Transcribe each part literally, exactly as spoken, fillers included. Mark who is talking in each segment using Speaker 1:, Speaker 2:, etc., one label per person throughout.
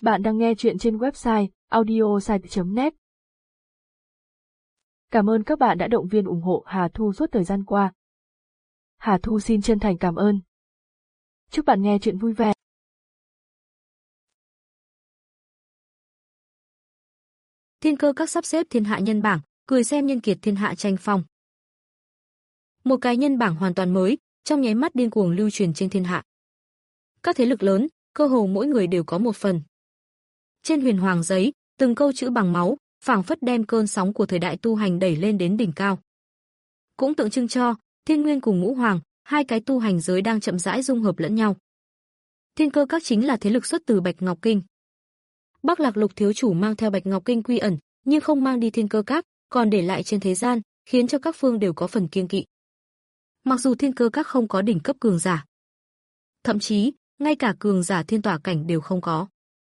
Speaker 1: Bạn đang nghe chuyện trên website audiosite chấm net. Cảm ơn các bạn đã động viên ủng hộ Hà Thu suốt thời gian qua. Hà Thu xin chân thành cảm ơn. Chúc bạn nghe chuyện vui vẻ.
Speaker 2: Thiên cơ các sắp xếp thiên hạ nhân bảng, cười xem nhân kiệt thiên hạ tranh phong. Một cái nhân bảng hoàn toàn mới, trong nháy mắt điên cuồng lưu truyền trên thiên hạ. Các thế lực lớn, cơ hồ mỗi người đều có một phần. Trên huyền hoàng giấy, từng câu chữ bằng máu, phảng phất đem cơn sóng của thời đại tu hành đẩy lên đến đỉnh cao. Cũng tượng trưng cho Thiên Nguyên cùng Ngũ Hoàng, hai cái tu hành giới đang chậm rãi dung hợp lẫn nhau. Thiên cơ các chính là thế lực xuất từ Bạch Ngọc Kinh. Bắc Lạc Lục thiếu chủ mang theo Bạch Ngọc Kinh quy ẩn, nhưng không mang đi thiên cơ các, còn để lại trên thế gian, khiến cho các phương đều có phần kiêng kỵ. Mặc dù thiên cơ các không có đỉnh cấp cường giả, thậm chí ngay cả cường giả thiên tỏa cảnh đều không có.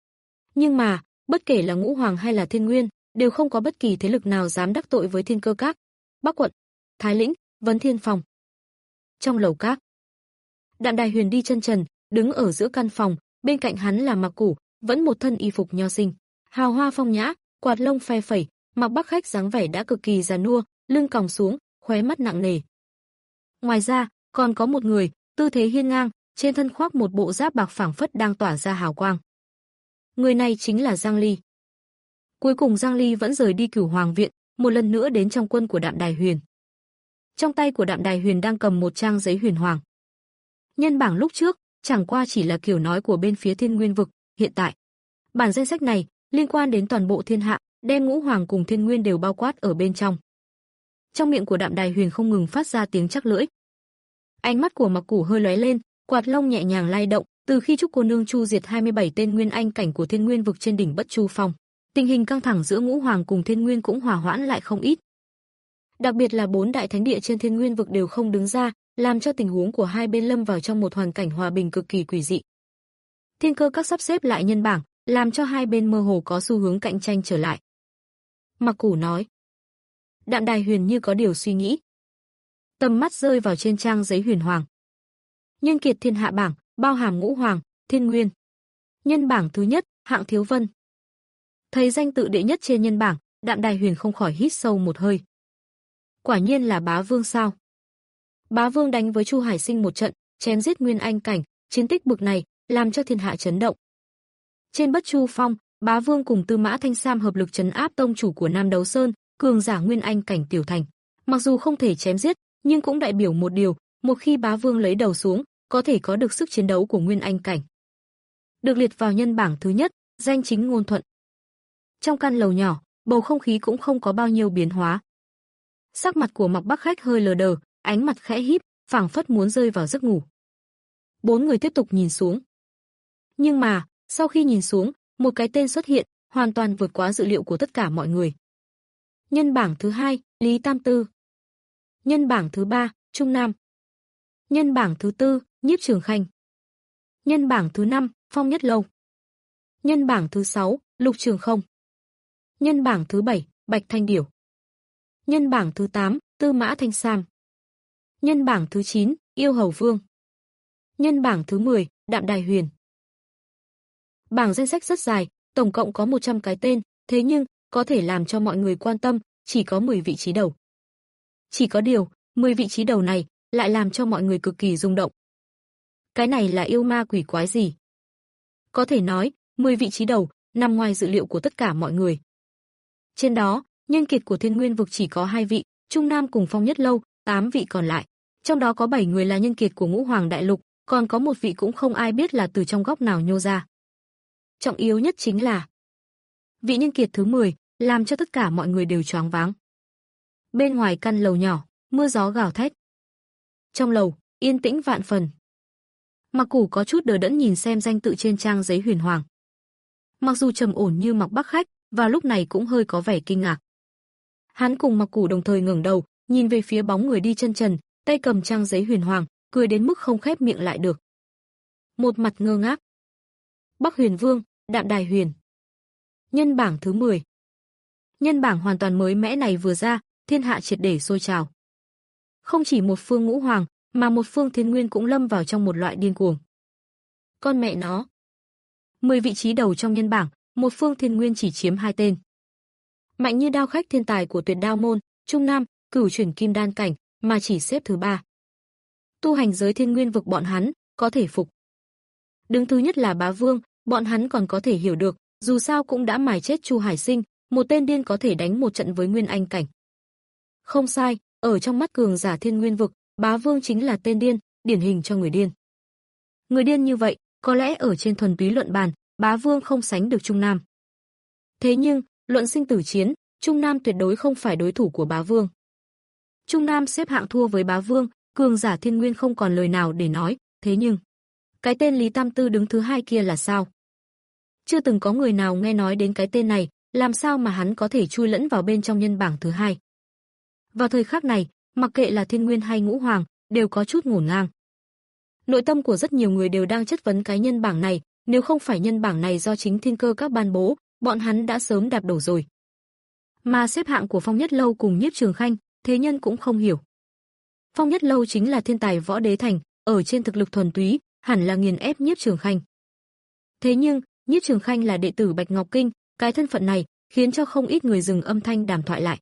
Speaker 2: Nhưng mà, bất kể là Ngũ Hoàng hay là Thiên Nguyên, đều không có bất kỳ thế lực nào dám đắc tội với thiên cơ các. Bắc quận, Thái Lĩnh, Vấn Thiên phòng. Trong lầu các, Đạm Đài Huyền đi chân trần, đứng ở giữa căn phòng, bên cạnh hắn là Mạc Củ, vẫn một thân y phục nho sinh, hào hoa phong nhã, quạt lông phe phẩy, Mạc Bắc Khách dáng vẻ đã cực kỳ già nua, lưng còng xuống, khóe mắt nặng nề. Ngoài ra, còn có một người, tư thế hiên ngang, trên thân khoác một bộ giáp bạc phảng phất đang tỏa ra hào quang. Người này chính là Giang Ly. Cuối cùng Giang Ly vẫn rời đi Cửu Hoàng viện, một lần nữa đến trong quân của Đạm Đài Huyền. Trong tay của Đạm Đài Huyền đang cầm một trang giấy huyền hoàng. Nhân bảng lúc trước, chẳng qua chỉ là kiểu nói của bên phía Thiên Nguyên vực, hiện tại, bản danh sách này liên quan đến toàn bộ thiên hạ, đem Ngũ Hoàng cùng Thiên Nguyên đều bao quát ở bên trong. Trong miệng của Đạm Đài Huyền không ngừng phát ra tiếng chắc lưỡi. Ánh mắt của Mạc Củ hơi lóe lên, quạt lông nhẹ nhàng lay động, từ khi Trúc cô nương chu diệt hai mươi bảy tên nguyên anh cảnh của Thiên Nguyên vực trên đỉnh Bất Chu Phong, tình hình căng thẳng giữa Ngũ Hoàng cùng Thiên Nguyên cũng hòa hoãn lại không ít. Đặc biệt là bốn đại thánh địa trên Thiên Nguyên vực đều không đứng ra, làm cho tình huống của hai bên lâm vào trong một hoàn cảnh hòa bình cực kỳ quỷ dị. Thiên cơ các sắp xếp lại nhân bảng, làm cho hai bên mơ hồ có xu hướng cạnh tranh trở lại. Mạc Củ nói. Đạm Đài Huyền như có điều suy nghĩ, tầm mắt rơi vào trên trang giấy huyền hoàng. Nhân kiệt thiên hạ bảng, bao hàm Ngũ Hoàng, Thiên Nguyên. Nhân bảng thứ nhất, hạng Thiếu Vân. Thấy danh tự đệ nhất trên nhân bảng, Đạm Đài Huyền không khỏi hít sâu một hơi. Quả nhiên là Bá Vương sao? Bá Vương đánh với Chu Hải Sinh một trận, chém giết nguyên anh cảnh, chiến tích bực này làm cho thiên hạ chấn động. Trên Bất Chu Phong, Bá Vương cùng Tư Mã Thanh Sam hợp lực trấn áp tông chủ của Nam Đấu Sơn, cường giả nguyên anh cảnh tiểu thành. Mặc dù không thể chém giết, nhưng cũng đại biểu một điều, một khi Bá Vương lấy đầu xuống, có thể có được sức chiến đấu của nguyên anh cảnh. Được liệt vào nhân bảng thứ nhất, danh chính ngôn thuận. Trong căn lầu nhỏ, bầu không khí cũng không có bao nhiêu biến hóa. Sắc mặt của Mạc Bắc Khách hơi lờ đờ, ánh mặt khẽ híp, phảng phất muốn rơi vào giấc ngủ. Bốn người tiếp tục nhìn xuống. Nhưng mà, sau khi nhìn xuống, một cái tên xuất hiện, hoàn toàn vượt quá dự liệu của tất cả mọi người. Nhân bảng thứ hai, Lý Tam Tư. Nhân bảng thứ ba, Trung Nam. Nhân bảng thứ tư, Nhiếp Trường Khanh. Nhân bảng thứ năm, Phong Nhất Lâu. Nhân bảng thứ sáu, Lục Trường Không. Nhân bảng thứ bảy, Bạch Thanh Điểu. Nhân bảng thứ tám, Tư Mã Thanh Sam. Nhân bảng thứ chín, Yêu Hầu Vương. Nhân bảng thứ mười, Đạm Đài Huyền. Bảng danh sách rất dài, tổng cộng có một trăm cái tên, thế nhưng có thể làm cho mọi người quan tâm, chỉ có mười vị trí đầu. Chỉ có điều, mười vị trí đầu này lại làm cho mọi người cực kỳ rung động. Cái này là yêu ma quỷ quái gì? Có thể nói, mười vị trí đầu nằm ngoài dự liệu của tất cả mọi người. Trên đó, nhân kiệt của Thiên Nguyên vực chỉ có hai vị, Trung Nam cùng Phong Nhất Lâu, tám vị còn lại. Trong đó có bảy người là nhân kiệt của Ngũ Hoàng đại lục, còn có một vị cũng không ai biết là từ trong góc nào nhô ra. Trọng yếu nhất chính là vị nhân kiệt thứ mười, làm cho tất cả mọi người đều choáng váng. Bên ngoài căn lầu nhỏ, mưa gió gào thét. Trong lầu, yên tĩnh vạn phần. Mạc Củ có chút đờ đẫn nhìn xem danh tự trên trang giấy huyền hoàng. Mặc dù trầm ổn như Mạc Bắc Khách, vào lúc này cũng hơi có vẻ kinh ngạc. Hắn cùng Mạc Củ đồng thời ngẩng đầu, nhìn về phía bóng người đi chân trần, tay cầm trang giấy huyền hoàng, cười đến mức không khép miệng lại được. Một mặt ngơ ngác. Bắc Huyền Vương, Đạm Đài Huyền. Nhân bảng thứ mười. Nhân bảng hoàn toàn mới mẽ này vừa ra, thiên hạ triệt để sôi trào. Không chỉ một phương Ngũ Hoàng, mà một phương Thiên Nguyên cũng lâm vào trong một loại điên cuồng. Con mẹ nó. mười vị trí đầu trong nhân bảng, một phương thiên nguyên chỉ chiếm hai tên. Mạnh như đao khách thiên tài của Tuyệt Đao môn, Trung Nam, cửu chuyển kim đan cảnh, mà chỉ xếp thứ ba. Tu hành giới thiên nguyên vực bọn hắn có thể phục. Đứng thứ nhất là Bá Vương, bọn hắn còn có thể hiểu được, dù sao cũng đã mài chết Chu Hải Sinh, một tên điên có thể đánh một trận với nguyên anh cảnh. Không sai, ở trong mắt cường giả thiên nguyên vực, Bá Vương chính là tên điên, điển hình cho người điên. Người điên như vậy, có lẽ ở trên thuần túy luận bàn, Bá Vương không sánh được Trung Nam. Thế nhưng, luận sinh tử chiến, Trung Nam tuyệt đối không phải đối thủ của Bá Vương. Trung Nam xếp hạng thua với Bá Vương, cường giả thiên nguyên không còn lời nào để nói, thế nhưng cái tên Lý Tam Tư đứng thứ hai kia là sao? Chưa từng có người nào nghe nói đến cái tên này, làm sao mà hắn có thể chui lẫn vào bên trong nhân bảng thứ hai? Vào thời khắc này, mặc kệ là thiên nguyên hay ngũ hoàng, đều có chút ngổn ngang. Nội tâm của rất nhiều người đều đang chất vấn cái nhân bảng này, nếu không phải nhân bảng này do chính thiên cơ các ban bố, bọn hắn đã sớm đạp đổ rồi. Mà xếp hạng của Phong Nhất Lâu cùng Nhiếp Trường Khanh, thế nhân cũng không hiểu. Phong Nhất Lâu chính là thiên tài võ đế thành, ở trên thực lực thuần túy, hẳn là nghiền ép Nhiếp Trường Khanh. Thế nhưng, Nhiếp Trường Khanh là đệ tử Bạch Ngọc Kinh, cái thân phận này khiến cho không ít người dừng âm thanh đàm thoại lại.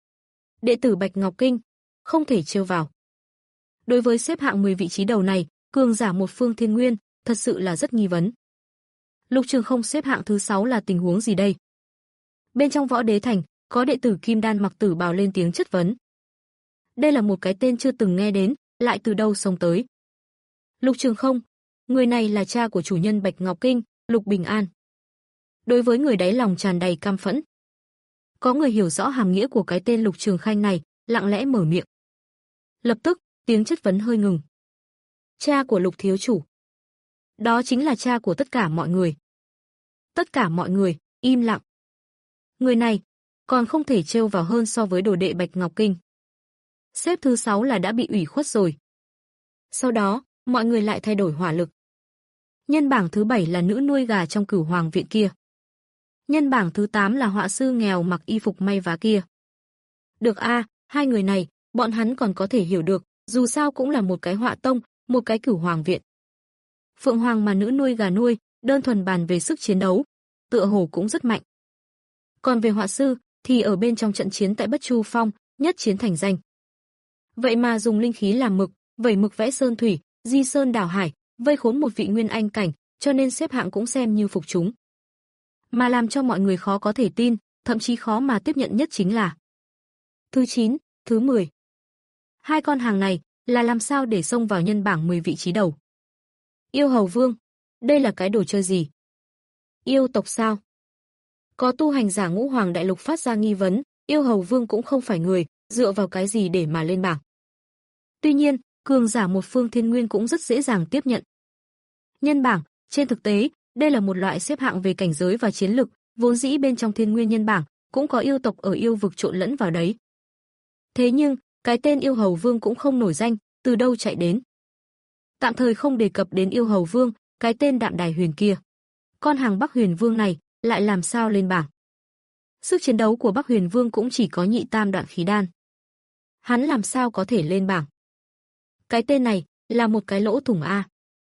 Speaker 2: Đệ tử Bạch Ngọc Kinh, không thể trêu vào. Đối với xếp hạng mười vị trí đầu này, cường giả một phương thiên nguyên, thật sự là rất nghi vấn. Lục Trường Không xếp hạng thứ sáu là tình huống gì đây? Bên trong võ đế thành, có đệ tử Kim Đan mặc tử bào lên tiếng chất vấn. Đây là một cái tên chưa từng nghe đến, lại từ đâu xông tới. Lục Trường Không, người này là cha của chủ nhân Bạch Ngọc Kinh, Lục Bình An. Đối với người đáy lòng tràn đầy căm phẫn. Có người hiểu rõ hàm nghĩa của cái tên Lục Trường Khanh này, lặng lẽ mở miệng. Lập tức, tiếng chất vấn hơi ngừng. Cha của Lục thiếu chủ. Đó chính là cha của tất cả mọi người. Tất cả mọi người, im lặng. Người này, còn không thể trêu vào hơn so với đồ đệ Bạch Ngọc Kinh. Xếp thứ sáu là đã bị ủy khuất rồi. Sau đó, mọi người lại thay đổi hỏa lực. Nhân bảng thứ bảy là nữ nuôi gà trong Cửu Hoàng viện kia. Nhân bảng thứ tám là họa sư nghèo mặc y phục may vá kia. Được a, à, hai người này, bọn hắn còn có thể hiểu được, dù sao cũng là một cái họa tông, một cái Cửu Hoàng viện. Phượng Hoàng mà nữ nuôi gà nuôi, đơn thuần bàn về sức chiến đấu, tựa hồ cũng rất mạnh. Còn về họa sư, thì ở bên trong trận chiến tại Bất Chu Phong, nhất chiến thành danh. Vậy mà dùng linh khí làm mực, vẩy mực vẽ sơn thủy, di sơn đảo hải, vây khốn một vị nguyên anh cảnh, cho nên xếp hạng cũng xem như phục chúng. Mà làm cho mọi người khó có thể tin, thậm chí khó mà tiếp nhận nhất chính là thứ chín, thứ mười. Hai con hàng này là làm sao để xông vào nhân bảng mười vị trí đầu? Yêu Hầu Vương, đây là cái đồ chơi gì? Yêu tộc sao? Có tu hành giả ngũ hoàng đại lục phát ra nghi vấn, Yêu Hầu Vương cũng không phải người, dựa vào cái gì để mà lên bảng. Tuy nhiên, cường giả một phương thiên nguyên cũng rất dễ dàng tiếp nhận. Nhân bảng, trên thực tế, đây là một loại xếp hạng về cảnh giới và chiến lực, vốn dĩ bên trong thiên nguyên nhân bảng, cũng có yêu tộc ở yêu vực trộn lẫn vào đấy. Thế nhưng, cái tên Yêu Hầu Vương cũng không nổi danh, từ đâu chạy đến. Tạm thời không đề cập đến Yêu Hầu Vương, cái tên Đạm Đài Huyền kia. Con hàng Bắc Huyền Vương này, lại làm sao lên bảng? Sức chiến đấu của Bắc Huyền Vương cũng chỉ có nhị tam đoạn khí đan. Hắn làm sao có thể lên bảng? Cái tên này, là một cái lỗ thủng a.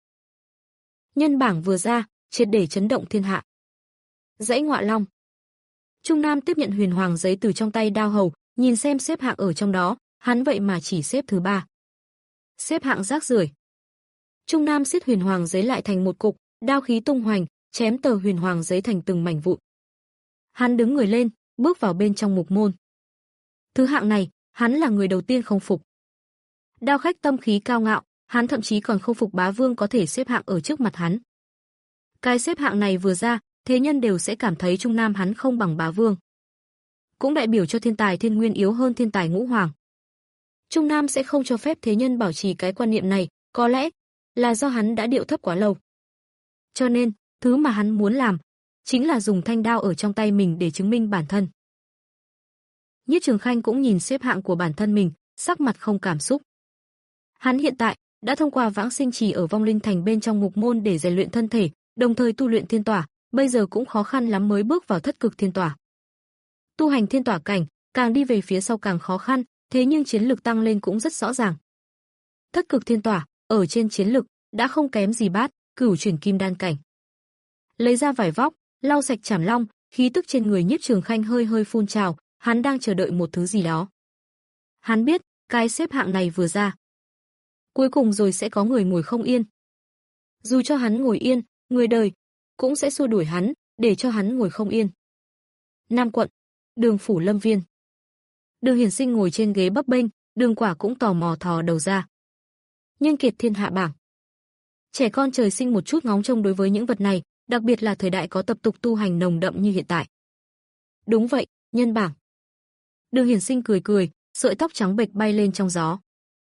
Speaker 2: Nhân bảng vừa ra, triệt để chấn động thiên hạ. Dãy Ngọa Long. Trung Nam tiếp nhận huyền hoàng giấy từ trong tay Đao Hầu, nhìn xem xếp hạng ở trong đó, hắn vậy mà chỉ xếp thứ ba. Xếp hạng rác rưởi. Trung Nam siết huyền hoàng giấy lại thành một cục, đao khí tung hoành, chém tờ huyền hoàng giấy thành từng mảnh vụn. Hắn đứng người lên, bước vào bên trong mục môn. Thứ hạng này, hắn là người đầu tiên không phục. Đao khách tâm khí cao ngạo, hắn thậm chí còn không phục Bá Vương có thể xếp hạng ở trước mặt hắn. Cái xếp hạng này vừa ra, thế nhân đều sẽ cảm thấy Trung Nam hắn không bằng Bá Vương. Cũng đại biểu cho thiên tài thiên nguyên yếu hơn thiên tài ngũ hoàng. Trung Nam sẽ không cho phép thế nhân bảo trì cái quan niệm này, có lẽ là do hắn đã điệu thấp quá lâu. Cho nên, thứ mà hắn muốn làm chính là dùng thanh đao ở trong tay mình để chứng minh bản thân. Nhiếp Trường Khanh cũng nhìn xếp hạng của bản thân mình, sắc mặt không cảm xúc. Hắn hiện tại đã thông qua vãng sinh trì ở vong linh thành bên trong ngục môn để rèn luyện thân thể, đồng thời tu luyện thiên tỏa, bây giờ cũng khó khăn lắm mới bước vào thất cực thiên tỏa. Tu hành thiên tỏa cảnh, càng đi về phía sau càng khó khăn, thế nhưng chiến lực tăng lên cũng rất rõ ràng. Thất cực thiên tỏa, ở trên chiến lực đã không kém gì bát, cửu chuyển kim đan cảnh. lấy ra vải vóc, lau sạch chảm long, khí tức trên người Nhiếp Trường Khanh hơi hơi phun trào, hắn đang chờ đợi một thứ gì đó. Hắn biết, cái xếp hạng này vừa ra, cuối cùng rồi sẽ có người ngồi không yên. Dù cho hắn ngồi yên, người đời cũng sẽ xua đuổi hắn, để cho hắn ngồi không yên. Nam quận, Đường phủ Lâm Viên. Đường Hiển Sinh ngồi trên ghế bấp bênh, Đường Quả cũng tò mò thò đầu ra. Nhân kiệt thiên hạ bảng. Trẻ con trời sinh một chút ngóng trông đối với những vật này, đặc biệt là thời đại có tập tục tu hành nồng đậm như hiện tại. Đúng vậy, nhân bảng. Đường Hiển Sinh cười cười, sợi tóc trắng bệch bay lên trong gió.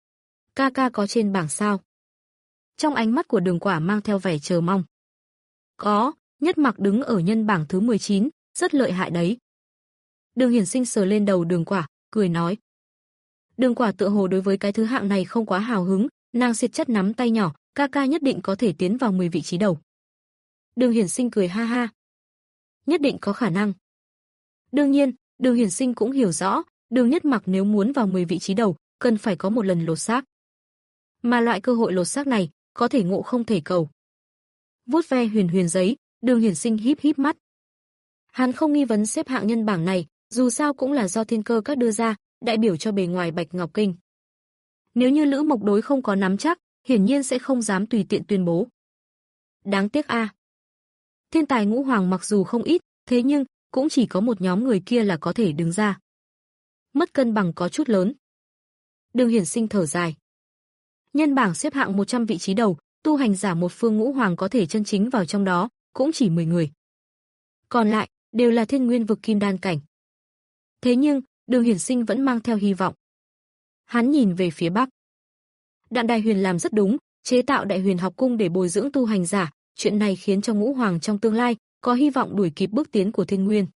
Speaker 2: Ca ca có trên bảng sao? Trong ánh mắt của Đường Quả mang theo vẻ chờ mong. Có, Nhất Mặc đứng ở nhân bảng thứ mười chín, rất lợi hại đấy. Đường Hiển Sinh sờ lên đầu Đường Quả, cười nói. Đường Quả tựa hồ đối với cái thứ hạng này không quá hào hứng, nàng siết chặt nắm tay nhỏ, ca ca nhất định có thể tiến vào mười vị trí đầu. Đường Hiển Sinh cười ha ha. Nhất định có khả năng. Đương nhiên, Đường Hiển Sinh cũng hiểu rõ, Đường Nhất Mặc nếu muốn vào mười vị trí đầu, cần phải có một lần lột xác. Mà loại cơ hội lột xác này, có thể ngộ không thể cầu. Vuốt ve huyền huyền giấy, Đường Hiển Sinh híp híp mắt. Hắn không nghi vấn xếp hạng nhân bảng này, dù sao cũng là do Thiên Cơ Các đưa ra, đại biểu cho bề ngoài Bạch Ngọc Kinh. Nếu như Lữ Mộc Đối không có nắm chắc, hiển nhiên sẽ không dám tùy tiện tuyên bố. Đáng tiếc a. Thiên tài ngũ hoàng mặc dù không ít, thế nhưng cũng chỉ có một nhóm người kia là có thể đứng ra. Mất cân bằng có chút lớn. Đường Hiển Sinh thở dài. Nhân bảng xếp hạng một trăm vị trí đầu, tu hành giả một phương ngũ hoàng có thể chân chính vào trong đó, cũng chỉ mười người. Còn lại đều là thiên nguyên vực kim đan cảnh. Thế nhưng, Đường Hiển Sinh vẫn mang theo hy vọng. Hắn nhìn về phía bắc. Đạn Đại Huyền làm rất đúng, chế tạo Đại Huyền học cung để bồi dưỡng tu hành giả, chuyện này khiến cho ngũ hoàng trong tương lai có hy vọng đuổi kịp bước tiến của thiên nguyên.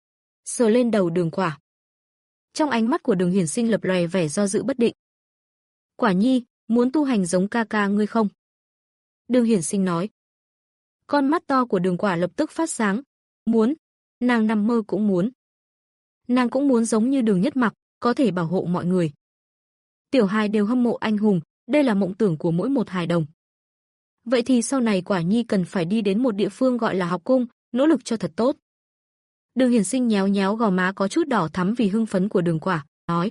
Speaker 2: Sờ lên đầu Đường Quả. Trong ánh mắt của Đường Hiển Sinh lập lòe vẻ do dự bất định. Quả nhi, muốn tu hành giống ca ca ngươi không? Đường Hiển Sinh nói. Con mắt to của Đường Quả lập tức phát sáng. Muốn, nàng nằm mơ cũng muốn. Nàng cũng muốn giống như Đường Nhất Mặc, có thể bảo hộ mọi người. Tiểu hài đều hâm mộ anh hùng, đây là mộng tưởng của mỗi một hài đồng. Vậy thì sau này Quả nhi cần phải đi đến một địa phương gọi là học cung, nỗ lực cho thật tốt. Đường Hiển Sinh nhéo nhéo gò má có chút đỏ thắm vì hưng phấn của Đường Quả, nói.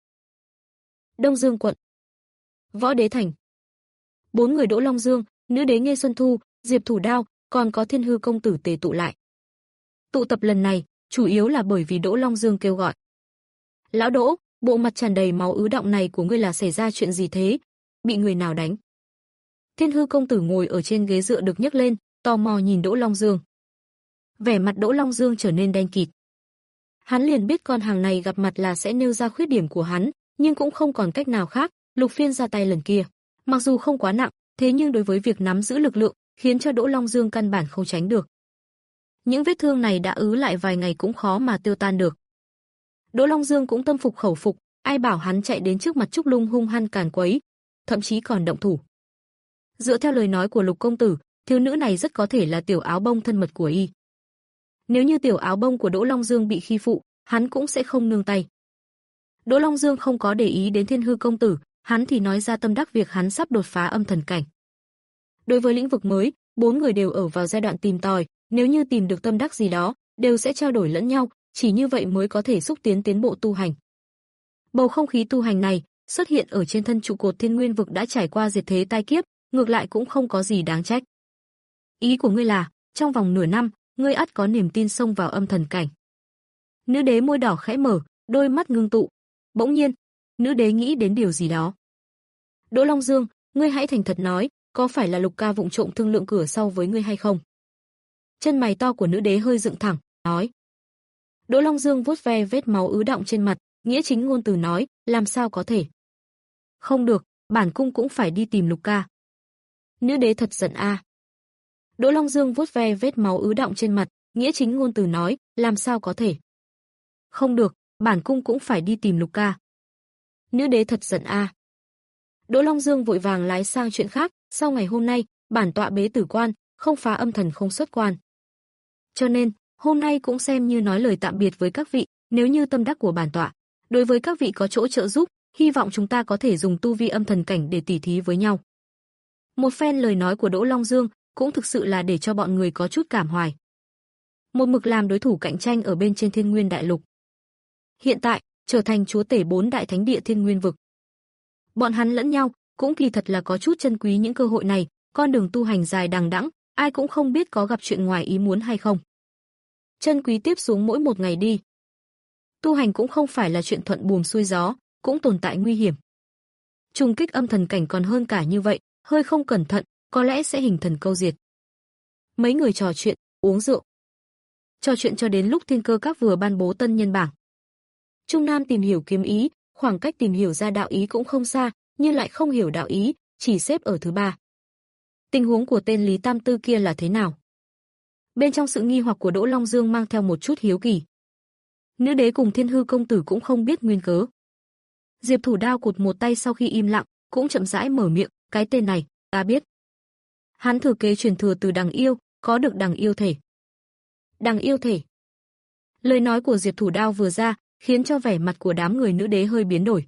Speaker 2: Đông Dương quận. Võ Đế Thành. Bốn người Đỗ Long Dương, nữ đế Nghê Xuân Thu, Diệp Thủ Đao, còn có Thiên Hư công tử tề tụ lại. Tụ tập lần này, chủ yếu là bởi vì Đỗ Long Dương kêu gọi. Lão Đỗ, bộ mặt tràn đầy máu ứ đọng này của ngươi là xảy ra chuyện gì thế? Bị người nào đánh? Thiên Hư công tử ngồi ở trên ghế dựa được nhấc lên, tò mò nhìn Đỗ Long Dương. Vẻ mặt Đỗ Long Dương trở nên đen kịt. Hắn liền biết con hàng này gặp mặt là sẽ nêu ra khuyết điểm của hắn, nhưng cũng không còn cách nào khác, Lục Phiên ra tay lần kia, mặc dù không quá nặng, thế nhưng đối với việc nắm giữ lực lượng, khiến cho Đỗ Long Dương căn bản không tránh được. Những vết thương này đã ứ lại vài ngày cũng khó mà tiêu tan được. Đỗ Long Dương cũng tâm phục khẩu phục, ai bảo hắn chạy đến trước mặt Trúc Lung hung hăng càn quấy, thậm chí còn động thủ. Dựa theo lời nói của Lục công tử, thiếu nữ này rất có thể là tiểu áo bông thân mật của y. Nếu như tiểu áo bông của Đỗ Long Dương bị khi phụ, hắn cũng sẽ không nương tay. Đỗ Long Dương không có để ý đến Thiên Hư công tử, hắn thì nói ra tâm đắc việc hắn sắp đột phá âm thần cảnh. Đối với lĩnh vực mới, bốn người đều ở vào giai đoạn tìm tòi, nếu như tìm được tâm đắc gì đó, đều sẽ trao đổi lẫn nhau, chỉ như vậy mới có thể xúc tiến tiến bộ tu hành. Bầu không khí tu hành này, xuất hiện ở trên thân trụ cột Thiên Nguyên vực đã trải qua diệt thế tai kiếp, ngược lại cũng không có gì đáng trách. Ý của ngươi là, trong vòng nửa năm, ngươi ắt có niềm tin xông vào âm thần cảnh. Nữ đế môi đỏ khẽ mở, đôi mắt ngưng tụ. Bỗng nhiên, nữ đế nghĩ đến điều gì đó. Đỗ Long Dương, ngươi hãy thành thật nói, có phải là Lục ca vụng trộm thương lượng cửa sau với ngươi hay không? Chân mày to của nữ đế hơi dựng thẳng, nói. Đỗ Long Dương vuốt ve vết máu ứ đọng trên mặt, nghĩa chính ngôn từ nói, làm sao có thể? Không được, bản cung cũng phải đi tìm Lục ca. Nữ đế thật giận a. À. Đỗ Long Dương vuốt ve vết máu ứ đọng trên mặt, nghĩa chính ngôn từ nói, làm sao có thể? Không được, bản cung cũng phải đi tìm Lục ca. Nữ đế thật giận a. À. Đỗ Long Dương vội vàng lái sang chuyện khác, sau ngày hôm nay, bản tọa bế tử quan, không phá âm thần không xuất quan. Cho nên, hôm nay cũng xem như nói lời tạm biệt với các vị, nếu như tâm đắc của bản tọa, đối với các vị có chỗ trợ giúp, hy vọng chúng ta có thể dùng tu vi âm thần cảnh để tỉ thí với nhau. Một phen lời nói của Đỗ Long Dương, cũng thực sự là để cho bọn người có chút cảm hoài. Một mực làm đối thủ cạnh tranh ở bên trên Thiên Nguyên Đại Lục. Hiện tại, trở thành chúa tể bốn đại thánh địa Thiên Nguyên vực. Bọn hắn lẫn nhau, cũng kỳ thật là có chút chân quý những cơ hội này, con đường tu hành dài đằng đẵng, ai cũng không biết có gặp chuyện ngoài ý muốn hay không. Chân quý tiếp xuống mỗi một ngày đi. Tu hành cũng không phải là chuyện thuận buồm xuôi gió, cũng tồn tại nguy hiểm. Trùng kích âm thần cảnh còn hơn cả như vậy, hơi không cẩn thận, có lẽ sẽ hình thần câu diệt. Mấy người trò chuyện, uống rượu. Trò chuyện cho đến lúc Thiên Cơ Các vừa ban bố tân nhân bảng. Trung Nam tìm hiểu kiếm ý, khoảng cách tìm hiểu ra đạo ý cũng không xa, nhưng lại không hiểu đạo ý, chỉ xếp ở thứ ba. Tình huống của tên Lý Tam Tư kia là thế nào? Bên trong sự nghi hoặc của Đỗ Long Dương mang theo một chút hiếu kỳ. Nữ đế cùng Thiên Hư công tử cũng không biết nguyên cớ. Diệp Thủ Đao cụt một tay sau khi im lặng, cũng chậm rãi mở miệng, cái tên này, ta biết. Hắn thừa kế truyền thừa từ Đằng Yêu, có được Đằng Yêu thể. Đằng Yêu thể. Lời nói của Diệp Thủ Đao vừa ra, khiến cho vẻ mặt của đám người nữ đế hơi biến đổi.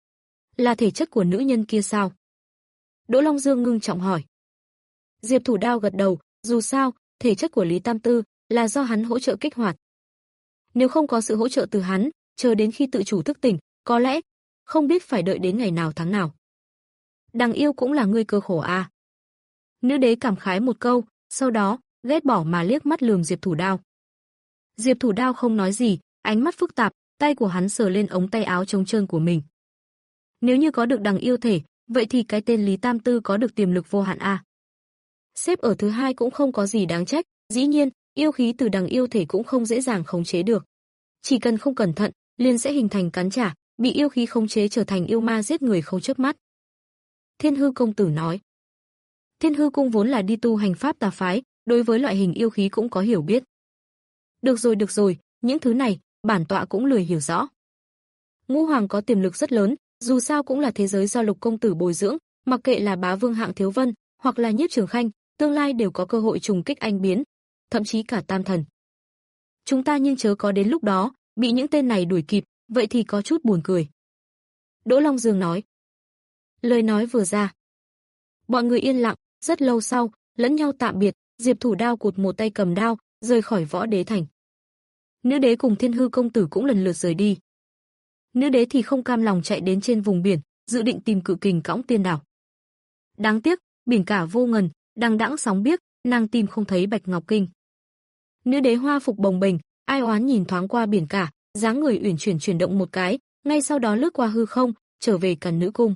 Speaker 2: Là thể chất của nữ nhân kia sao? Đỗ Long Dương ngưng trọng hỏi. Diệp Thủ Đao gật đầu, dù sao, thể chất của Lý Tam Tư là do hắn hỗ trợ kích hoạt. Nếu không có sự hỗ trợ từ hắn, chờ đến khi tự chủ thức tỉnh, có lẽ không biết phải đợi đến ngày nào tháng nào. Đằng Yêu cũng là ngươi cơ khổ à? Nữ đế cảm khái một câu, sau đó ghét bỏ mà liếc mắt lườm Diệp Thủ Đao. Diệp Thủ Đao không nói gì, ánh mắt phức tạp, tay của hắn sờ lên ống tay áo trống trơn của mình. Nếu như có được Đằng Yêu thể, vậy thì cái tên Lý Tam Tư có được tiềm lực vô hạn à? Xếp ở thứ hai cũng không có gì đáng trách, dĩ nhiên, yêu khí từ Đằng Yêu thể cũng không dễ dàng khống chế được. Chỉ cần không cẩn thận, liền sẽ hình thành cắn trả, bị yêu khí khống chế trở thành yêu ma giết người không chớp mắt. Thiên Hư công tử nói. Thiên Hư cung vốn là đi tu hành pháp tà phái, đối với loại hình yêu khí cũng có hiểu biết. Được rồi được rồi, những thứ này, bản tọa cũng lười hiểu rõ. Ngũ Hoàng có tiềm lực rất lớn, dù sao cũng là thế giới do Lục công tử bồi dưỡng, mặc kệ là Bá Vương Hạng Thiếu Vân, hoặc là Nhiếp Trường Khanh, tương lai đều có cơ hội trùng kích anh biến, thậm chí cả Tam Thần. Chúng ta nhưng chớ có đến lúc đó, bị những tên này đuổi kịp, vậy thì có chút buồn cười. Đỗ Long Dương nói. Lời nói vừa ra. Bọn người yên lặng, rất lâu sau, lẫn nhau tạm biệt, Diệp Thủ Đao cụt một tay cầm đao, rời khỏi Võ Đế Thành. Nữ đế cùng Thiên Hư công tử cũng lần lượt rời đi. Nữ đế thì không cam lòng chạy đến trên vùng biển, dự định tìm cự kình cõng tiên đảo. Đáng tiếc, biển cả vô ngần, đằng đẵng sóng biếc, nàng tìm không thấy Bạch Ngọc Kinh. Nữ đế hoa phục bồng bềnh, ai oán nhìn thoáng qua biển cả, dáng người uyển chuyển chuyển động một cái, ngay sau đó lướt qua hư không, trở về Càn Nữ cung.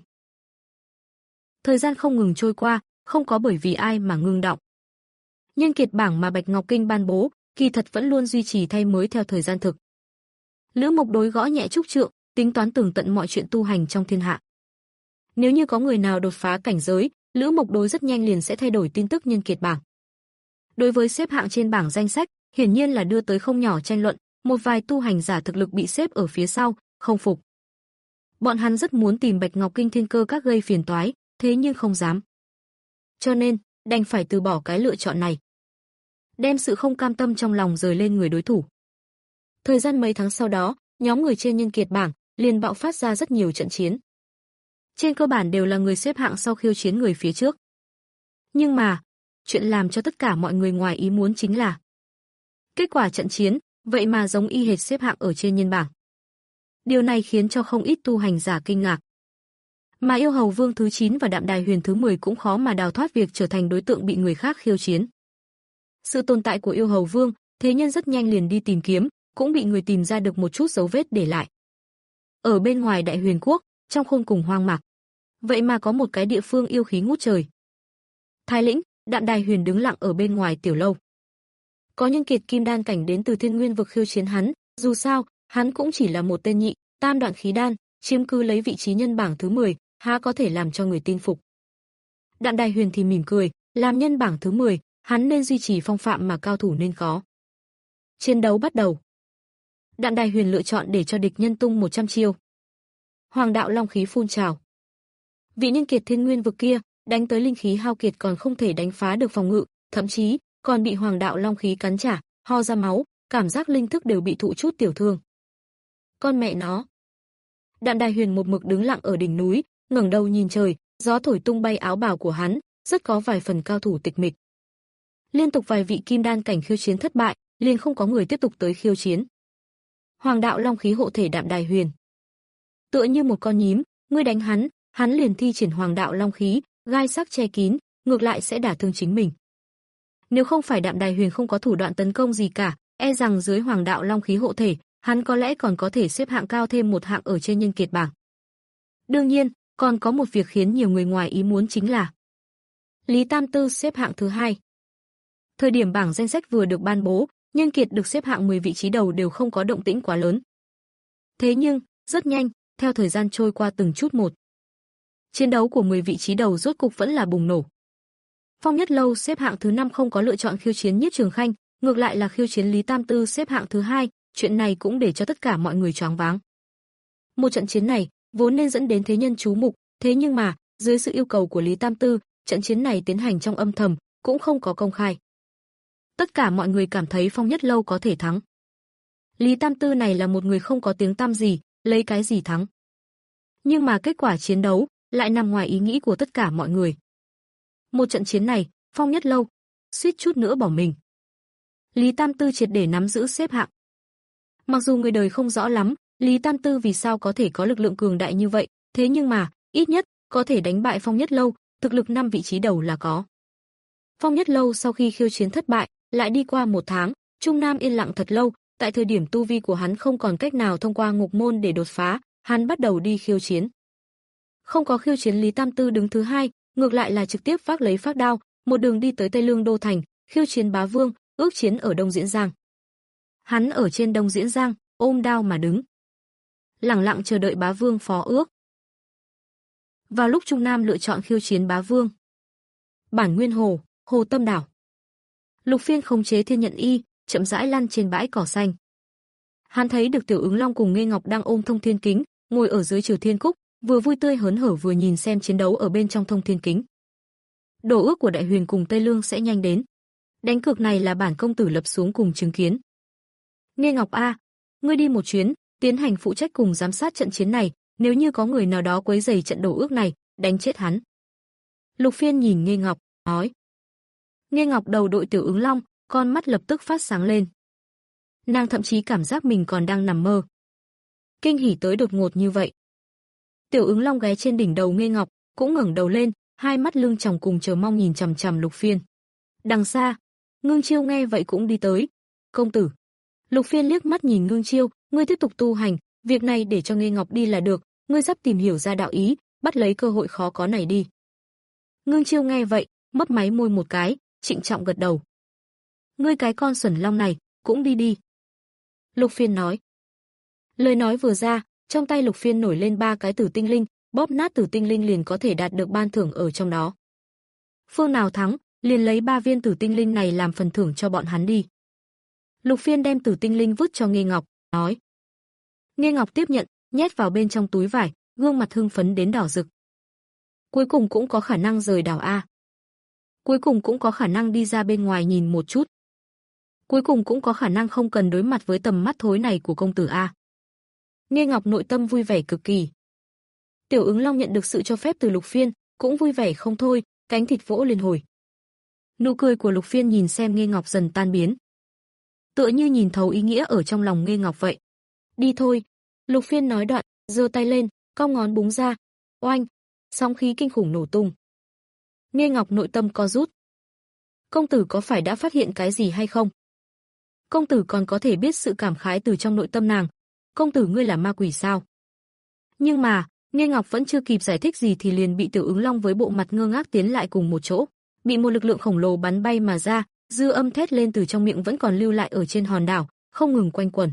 Speaker 2: Thời gian không ngừng trôi qua, không có bởi vì ai mà ngưng động. Nhân kiệt bảng mà Bạch Ngọc Kinh ban bố, kỳ thật vẫn luôn duy trì thay mới theo thời gian thực. Lữ Mộc Đối gõ nhẹ trúc trượng, tính toán tường tận mọi chuyện tu hành trong thiên hạ. Nếu như có người nào đột phá cảnh giới, Lữ Mộc Đối rất nhanh liền sẽ thay đổi tin tức nhân kiệt bảng. Đối với xếp hạng trên bảng danh sách, hiển nhiên là đưa tới không nhỏ tranh luận, một vài tu hành giả thực lực bị xếp ở phía sau, không phục. Bọn hắn rất muốn tìm Bạch Ngọc Kinh Thiên Cơ Các gây phiền toái, thế nhưng không dám. Cho nên, đành phải từ bỏ cái lựa chọn này. Đem sự không cam tâm trong lòng rời lên người đối thủ. Thời gian mấy tháng sau đó, nhóm người trên nhân kiệt bảng liền bạo phát ra rất nhiều trận chiến. Trên cơ bản đều là người xếp hạng sau khiêu chiến người phía trước. Nhưng mà, chuyện làm cho tất cả mọi người ngoài ý muốn chính là kết quả trận chiến, vậy mà giống y hệt xếp hạng ở trên nhân bảng. Điều này khiến cho không ít tu hành giả kinh ngạc. Mà Yêu Hầu Vương thứ chín và Đạm Đài Huyền thứ mười cũng khó mà đào thoát việc trở thành đối tượng bị người khác khiêu chiến. Sự tồn tại của Yêu Hầu Vương, thế nhân rất nhanh liền đi tìm kiếm, cũng bị người tìm ra được một chút dấu vết để lại. Ở bên ngoài Đại Huyền Quốc, trong khôn cùng hoang mạc, vậy mà có một cái địa phương yêu khí ngút trời. Thái Lĩnh, Đạm Đài Huyền đứng lặng ở bên ngoài tiểu lâu. Có nhân kiệt kim đan cảnh đến từ Thiên Nguyên vực khiêu chiến hắn, dù sao, hắn cũng chỉ là một tên nhị, tam đoạn khí đan, chiếm cứ lấy vị trí nhân bảng thứ mười, há có thể làm cho người tin phục. Đạm Đài Huyền thì mỉm cười, làm nhân bảng thứ mười, hắn nên duy trì phong phạm mà cao thủ nên có. Chiến đấu bắt đầu. Đạm Đài Huyền lựa chọn để cho địch nhân tung một trăm chiêu. Hoàng đạo long khí phun trào. Vị nhân kiệt Thiên Nguyên vực kia, đánh tới linh khí hao kiệt còn không thể đánh phá được phòng ngự, thậm chí còn bị hoàng đạo long khí cắn trả, ho ra máu, cảm giác linh thức đều bị thụ chút tiểu thương. Con mẹ nó. Đạm Đài Huyền một mực đứng lặng ở đỉnh núi, ngẩng đầu nhìn trời, gió thổi tung bay áo bào của hắn, rất có vài phần cao thủ tịch mịch. liên tục vài vị kim đan cảnh khiêu chiến thất bại, liền không có người tiếp tục tới khiêu chiến. Hoàng đạo long khí hộ thể Đạm Đài Huyền. Tựa như một con nhím, ngươi đánh hắn, hắn liền thi triển hoàng đạo long khí, gai sắc che kín, ngược lại sẽ đả thương chính mình. Nếu không phải Đạm Đài Huyền không có thủ đoạn tấn công gì cả, e rằng dưới hoàng đạo long khí hộ thể, hắn có lẽ còn có thể xếp hạng cao thêm một hạng ở trên nhân kiệt bảng. Đương nhiên, còn có một việc khiến nhiều người ngoài ý muốn chính là Lý Tam Tư xếp hạng thứ hai. Thời điểm bảng danh sách vừa được ban bố, nhân kiệt được xếp hạng mười vị trí đầu đều không có động tĩnh quá lớn. Thế nhưng, rất nhanh, theo thời gian trôi qua từng chút một, chiến đấu của mười vị trí đầu rốt cục vẫn là bùng nổ. Phong Nhất Lâu xếp hạng thứ năm không có lựa chọn khiêu chiến Nhiếp Trường Khanh, ngược lại là khiêu chiến Lý Tam Tư xếp hạng thứ hai, chuyện này cũng để cho tất cả mọi người choáng váng. Một trận chiến này vốn nên dẫn đến thế nhân chú mục, thế nhưng mà, dưới sự yêu cầu của Lý Tam Tư, trận chiến này tiến hành trong âm thầm, cũng không có công khai. Tất cả mọi người cảm thấy Phong Nhất Lâu có thể thắng. Lý Tam Tư này là một người không có tiếng tăm gì, lấy cái gì thắng. Nhưng mà kết quả chiến đấu lại nằm ngoài ý nghĩ của tất cả mọi người. Một trận chiến này, Phong Nhất Lâu suýt chút nữa bỏ mình. Lý Tam Tư triệt để nắm giữ xếp hạng. Mặc dù người đời không rõ lắm, Lý Tam Tư vì sao có thể có lực lượng cường đại như vậy, thế nhưng mà, ít nhất, có thể đánh bại Phong Nhất Lâu, thực lực năm vị trí đầu là có. Phong Nhất Lâu sau khi khiêu chiến thất bại, lại đi qua một tháng, Trung Nam yên lặng thật lâu, tại thời điểm tu vi của hắn không còn cách nào thông qua ngục môn để đột phá, hắn bắt đầu đi khiêu chiến. Không có khiêu chiến Lý Tam Tư đứng thứ hai, ngược lại là trực tiếp vác lấy phác đao, một đường đi tới Tây Lương Đô Thành, khiêu chiến Bá Vương, ước chiến ở Đông Diễn Giang. Hắn ở trên Đông Diễn Giang, ôm đao mà đứng, lẳng lặng chờ đợi Bá Vương phó ước. Vào lúc Trung Nam lựa chọn khiêu chiến Bá Vương, Bản Nguyên Hồ, Hồ Tâm Đảo, Lục Phiên khống chế Thiên Nhận Y, chậm rãi lăn trên bãi cỏ xanh. Hắn thấy được Tiểu Ứng Long cùng Nghê Ngọc đang ôm Thông Thiên Kính, ngồi ở dưới Triều Thiên Cúc, vừa vui tươi hớn hở vừa nhìn xem chiến đấu ở bên trong Thông Thiên Kính. Đồ ước của Đại Huyền cùng Tây Lương sẽ nhanh đến. Đánh cược này là bản công tử lập xuống cùng chứng kiến. Nghê Ngọc a, ngươi đi một chuyến, tiến hành phụ trách cùng giám sát trận chiến này, nếu như có người nào đó quấy rầy trận đồ ước này, đánh chết hắn. Lục Phiên nhìn Nghê Ngọc, nói. Nghê Ngọc đầu đội Tiểu Ứng Long, con mắt lập tức phát sáng lên. Nàng thậm chí cảm giác mình còn đang nằm mơ. Kinh hỉ tới đột ngột như vậy. Tiểu Ứng Long ghé trên đỉnh đầu Nghê Ngọc, cũng ngẩng đầu lên, hai mắt lưng tròng cùng chờ mong nhìn chằm chằm Lục Phiên. Đằng xa, Ngưng Chiêu nghe vậy cũng đi tới. Công tử. Lục Phiên liếc mắt nhìn Ngưng Chiêu, ngươi tiếp tục tu hành, việc này để cho Nghê Ngọc đi là được, ngươi sắp tìm hiểu ra đạo ý, bắt lấy cơ hội khó có này đi. Ngưng Chiêu nghe vậy, mấp máy môi một cái, trịnh trọng gật đầu. Ngươi cái con xuẩn long này, cũng đi đi. Lục Phiên nói. Lời nói vừa ra, trong tay Lục Phiên nổi lên ba cái tử tinh linh, bóp nát tử tinh linh liền có thể đạt được ban thưởng ở trong đó. Phương nào thắng, liền lấy ba viên tử tinh linh này làm phần thưởng cho bọn hắn đi. Lục Phiên đem tử tinh linh vứt cho Nghê Ngọc, nói. Nghê Ngọc tiếp nhận, nhét vào bên trong túi vải, gương mặt hưng phấn đến đỏ rực. Cuối cùng cũng có khả năng rời đảo a. Cuối cùng cũng có khả năng đi ra bên ngoài nhìn một chút. Cuối cùng cũng có khả năng không cần đối mặt với tầm mắt thối này của công tử a. Nghê Ngọc nội tâm vui vẻ cực kỳ. Tiểu Ứng Long nhận được sự cho phép từ Lục Phiên, cũng vui vẻ không thôi, cánh thịt vỗ lên hồi. Nụ cười của Lục Phiên nhìn xem Nghê Ngọc dần tan biến. Tựa như nhìn thấu ý nghĩa ở trong lòng Nghê Ngọc vậy. Đi thôi. Lục Phiên nói đoạn, giơ tay lên, cong ngón búng ra. Oanh, sóng khí kinh khủng nổ tung. Nghê Ngọc nội tâm co rút. Công tử có phải đã phát hiện cái gì hay không? Công tử còn có thể biết sự cảm khái từ trong nội tâm nàng. Công tử ngươi là ma quỷ sao? Nhưng mà, Nghê Ngọc vẫn chưa kịp giải thích gì thì liền bị Tiểu Ứng Long với bộ mặt ngơ ngác tiến lại cùng một chỗ, bị một lực lượng khổng lồ bắn bay mà ra, dư âm thét lên từ trong miệng vẫn còn lưu lại ở trên hòn đảo, không ngừng quanh quẩn.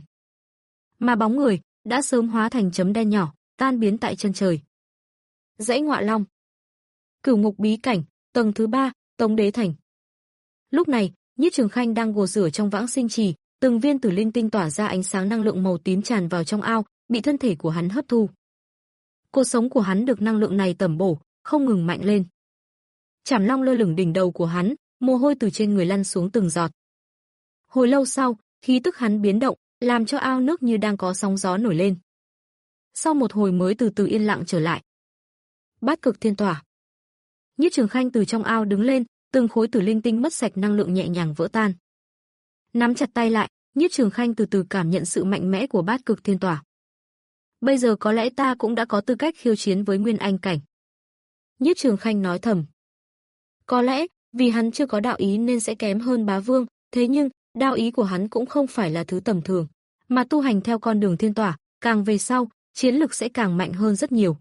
Speaker 2: Mà bóng người đã sớm hóa thành chấm đen nhỏ, tan biến tại chân trời. Dãy Ngọa Long. Cửu Ngục bí cảnh, tầng thứ ba, Tống Đế Thành. Lúc này, Nhiếp Trường Khanh đang gột rửa trong Vãng Sinh Trì, từng viên tử linh tinh tỏa ra ánh sáng năng lượng màu tím tràn vào trong ao, bị thân thể của hắn hấp thu. Cuộc sống của hắn được năng lượng này tẩm bổ, không ngừng mạnh lên. Trảm Long lơ lửng đỉnh đầu của hắn, mồ hôi từ trên người lăn xuống từng giọt. Hồi lâu sau, khí tức hắn biến động, làm cho ao nước như đang có sóng gió nổi lên. Sau một hồi mới từ từ yên lặng trở lại. Bát Cực Thiên Tỏa. Nhiếp Trường Khanh từ trong ao đứng lên, từng khối tử linh tinh mất sạch năng lượng nhẹ nhàng vỡ tan. Nắm chặt tay lại, Nhiếp Trường Khanh từ từ cảm nhận sự mạnh mẽ của Bát Cực Thiên Tỏa. Bây giờ có lẽ ta cũng đã có tư cách khiêu chiến với Nguyên Anh cảnh. Nhiếp Trường Khanh nói thầm. Có lẽ, vì hắn chưa có đạo ý nên sẽ kém hơn Bá Vương, thế nhưng, đạo ý của hắn cũng không phải là thứ tầm thường, mà tu hành theo con đường thiên tỏa, càng về sau, chiến lực sẽ càng mạnh hơn rất nhiều.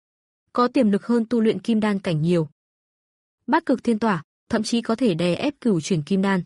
Speaker 2: Có tiềm lực hơn tu luyện kim đan cảnh nhiều. Bát Cực Thiên Tỏa, thậm chí có thể đè ép cửu chuyển kim đan.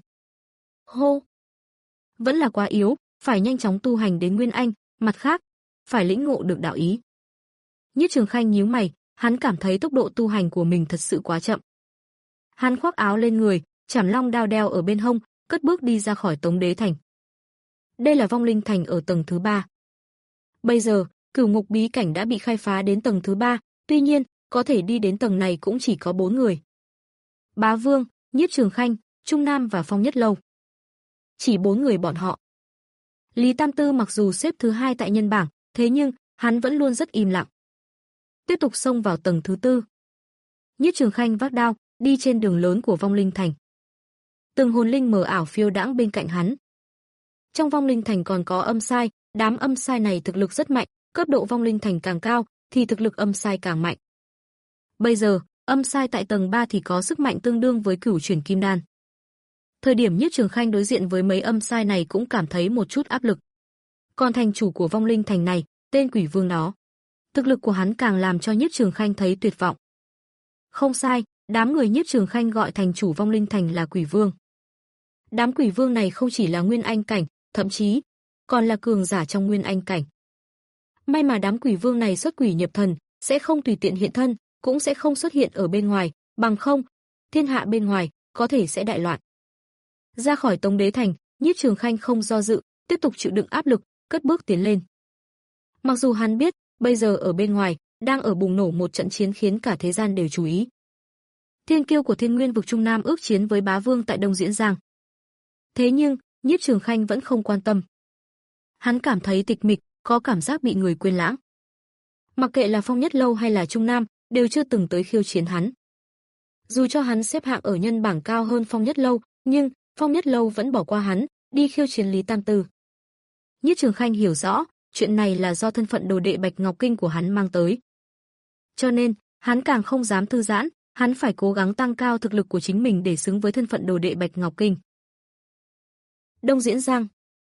Speaker 2: Hô! Vẫn là quá yếu, phải nhanh chóng tu hành đến Nguyên Anh, mặt khác, phải lĩnh ngộ được đạo ý. Nhiếp Trường Khanh nhíu mày, hắn cảm thấy tốc độ tu hành của mình thật sự quá chậm. Hắn khoác áo lên người, Trảm Long đao đeo ở bên hông, cất bước đi ra khỏi Tống Đế Thành. Đây là Vong Linh Thành ở tầng thứ ba. Bây giờ, Cửu Ngục bí cảnh đã bị khai phá đến tầng thứ ba, tuy nhiên, có thể đi đến tầng này cũng chỉ có bốn người. Bá Vương, Nhiếp Trường Khanh, Trung Nam và Phong Nhất Lâu. Chỉ bốn người bọn họ. Lý Tam Tư mặc dù xếp thứ hai tại nhân bảng, thế nhưng, hắn vẫn luôn rất im lặng. Tiếp tục xông vào tầng thứ tư. Nhiếp Trường Khanh vác đao, đi trên đường lớn của Vong Linh Thành. Từng hồn linh mờ ảo phiêu đãng bên cạnh hắn. Trong Vong Linh Thành còn có âm sai, đám âm sai này thực lực rất mạnh, cấp độ Vong Linh Thành càng cao, thì thực lực âm sai càng mạnh. Bây giờ, âm sai tại tầng ba thì có sức mạnh tương đương với cửu chuyển kim đan. Thời điểm Nhiếp Trường Khanh đối diện với mấy âm sai này cũng cảm thấy một chút áp lực. Còn thành chủ của Vong Linh Thành này, tên Quỷ Vương đó, thực lực của hắn càng làm cho Nhiếp Trường Khanh thấy tuyệt vọng. Không sai, đám người Nhiếp Trường Khanh gọi thành chủ Vong Linh Thành là Quỷ Vương. Đám Quỷ Vương này không chỉ là Nguyên Anh cảnh, thậm chí còn là cường giả trong Nguyên Anh cảnh. May mà đám Quỷ Vương này xuất quỷ nhập thần, sẽ không tùy tiện hiện thân, cũng sẽ không xuất hiện ở bên ngoài, bằng không, thiên hạ bên ngoài có thể sẽ đại loạn. Ra khỏi Tống Đế Thành, Nhiếp Trường Khanh không do dự, tiếp tục chịu đựng áp lực, cất bước tiến lên. Mặc dù hắn biết, bây giờ ở bên ngoài đang ở bùng nổ một trận chiến khiến cả thế gian đều chú ý. Thiên kiêu của Thiên Nguyên vực Trung Nam ước chiến với Bá Vương tại Đông Diễn Giang. Thế nhưng, Nhiếp Trường Khanh vẫn không quan tâm. Hắn cảm thấy tịch mịch, có cảm giác bị người quên lãng. Mặc kệ là Phong Nhất Lâu hay là Trung Nam, đều chưa từng tới khiêu chiến hắn. Dù cho hắn xếp hạng ở nhân bảng cao hơn Phong Nhất Lâu, nhưng Phong Nhất Lâu vẫn bỏ qua hắn, đi khiêu chiến Lý Tam Tư. Nhiếp Trường Khanh hiểu rõ, chuyện này là do thân phận đồ đệ Bạch Ngọc Kinh của hắn mang tới. Cho nên, hắn càng không dám thư giãn, hắn phải cố gắng tăng cao thực lực của chính mình để xứng với thân phận đồ đệ Bạch Ngọc Kinh. Đông Diễn Giang.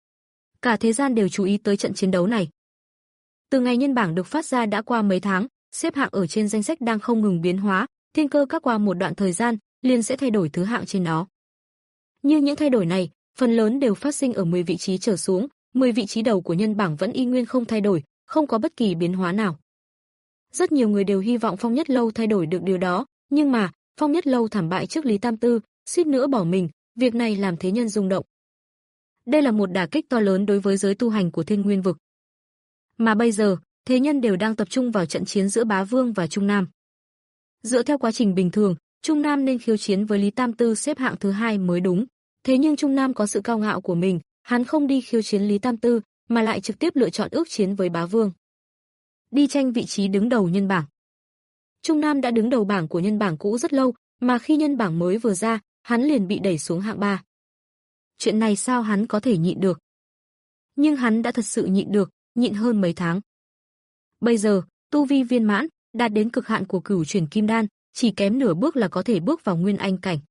Speaker 2: Cả thế gian đều chú ý tới trận chiến đấu này. Từ ngày nhân bảng được phát ra đã qua mấy tháng, xếp hạng ở trên danh sách đang không ngừng biến hóa, thiên cơ các qua một đoạn thời gian, liền sẽ thay đổi thứ hạng trên đó. Nhưng những thay đổi này, phần lớn đều phát sinh ở mười vị trí trở xuống, mười vị trí đầu của nhân bảng vẫn y nguyên không thay đổi, không có bất kỳ biến hóa nào. Rất nhiều người đều hy vọng Phong Nhất Lâu thay đổi được điều đó, nhưng mà, Phong Nhất Lâu thảm bại trước Lý Tam Tư, suýt nữa bỏ mình, việc này làm thế nhân rung động. Đây là một đả kích to lớn đối với giới tu hành của Thiên Nguyên vực. Mà bây giờ, thế nhân đều đang tập trung vào trận chiến giữa Bá Vương và Trung Nam. Dựa theo quá trình bình thường, Trung Nam nên khiêu chiến với Lý Tam Tư xếp hạng thứ hai mới đúng. Thế nhưng Trung Nam có sự cao ngạo của mình, hắn không đi khiêu chiến Lý Tam Tư, mà lại trực tiếp lựa chọn ước chiến với Bá Vương. Đi tranh vị trí đứng đầu nhân bảng. Trung Nam đã đứng đầu bảng của nhân bảng cũ rất lâu, mà khi nhân bảng mới vừa ra, hắn liền bị đẩy xuống hạng ba. Chuyện này sao hắn có thể nhịn được? Nhưng hắn đã thật sự nhịn được, nhịn hơn mấy tháng. Bây giờ, tu vi viên mãn, đạt đến cực hạn của cửu chuyển kim đan, chỉ kém nửa bước là có thể bước vào Nguyên Anh cảnh.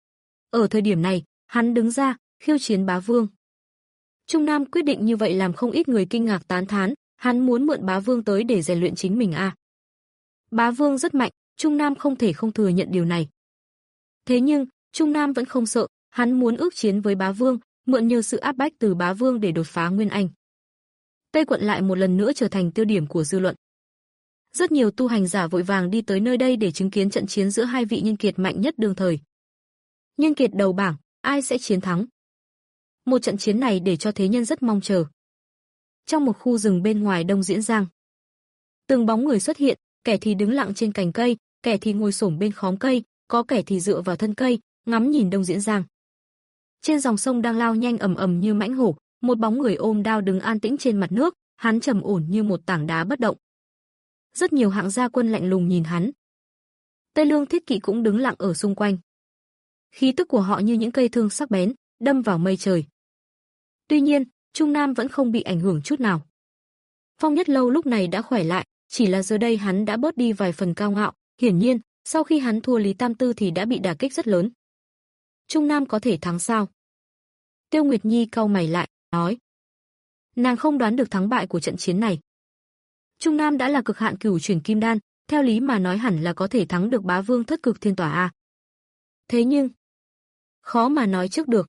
Speaker 2: Ở thời điểm này, hắn đứng ra, khiêu chiến Bá Vương. Trung Nam quyết định như vậy làm không ít người kinh ngạc tán thán, hắn muốn mượn Bá Vương tới để rèn luyện chính mình à. Bá Vương rất mạnh, Trung Nam không thể không thừa nhận điều này. Thế nhưng, Trung Nam vẫn không sợ, hắn muốn ước chiến với Bá Vương, mượn nhờ sự áp bách từ Bá Vương để đột phá Nguyên Anh. Tây Quận lại một lần nữa trở thành tiêu điểm của dư luận. Rất nhiều tu hành giả vội vàng đi tới nơi đây để chứng kiến trận chiến giữa hai vị nhân kiệt mạnh nhất đương thời. Nhân kiệt đầu bảng, ai sẽ chiến thắng? Một trận chiến này để cho thế nhân rất mong chờ. Trong một khu rừng bên ngoài Đông Diễn Giang, từng bóng người xuất hiện, kẻ thì đứng lặng trên cành cây, kẻ thì ngồi xổm bên khóm cây, có kẻ thì dựa vào thân cây, ngắm nhìn Đông Diễn Giang. Trên dòng sông đang lao nhanh ầm ầm như mãnh hổ, một bóng người ôm đao đứng an tĩnh trên mặt nước, hắn trầm ổn như một tảng đá bất động. Rất nhiều hạng gia quân lạnh lùng nhìn hắn. Tây Lương Thiết Kỵ cũng đứng lặng ở xung quanh. khí tức của họ như những cây thương sắc bén, đâm vào mây trời. Tuy nhiên, Trung Nam vẫn không bị ảnh hưởng chút nào. Phong Nhất Lâu lúc này đã khỏe lại, chỉ là giờ đây hắn đã bớt đi vài phần cao ngạo, hiển nhiên, sau khi hắn thua Lý Tam Tư thì đã bị đả kích rất lớn. Trung Nam có thể thắng sao? Tiêu Nguyệt Nhi cau mày lại, nói. Nàng không đoán được thắng bại của trận chiến này. Trung Nam đã là cực hạn cửu chuyển kim đan, theo lý mà nói hẳn là có thể thắng được bá vương thất cực thiên tỏa a. Thế nhưng, khó mà nói trước được.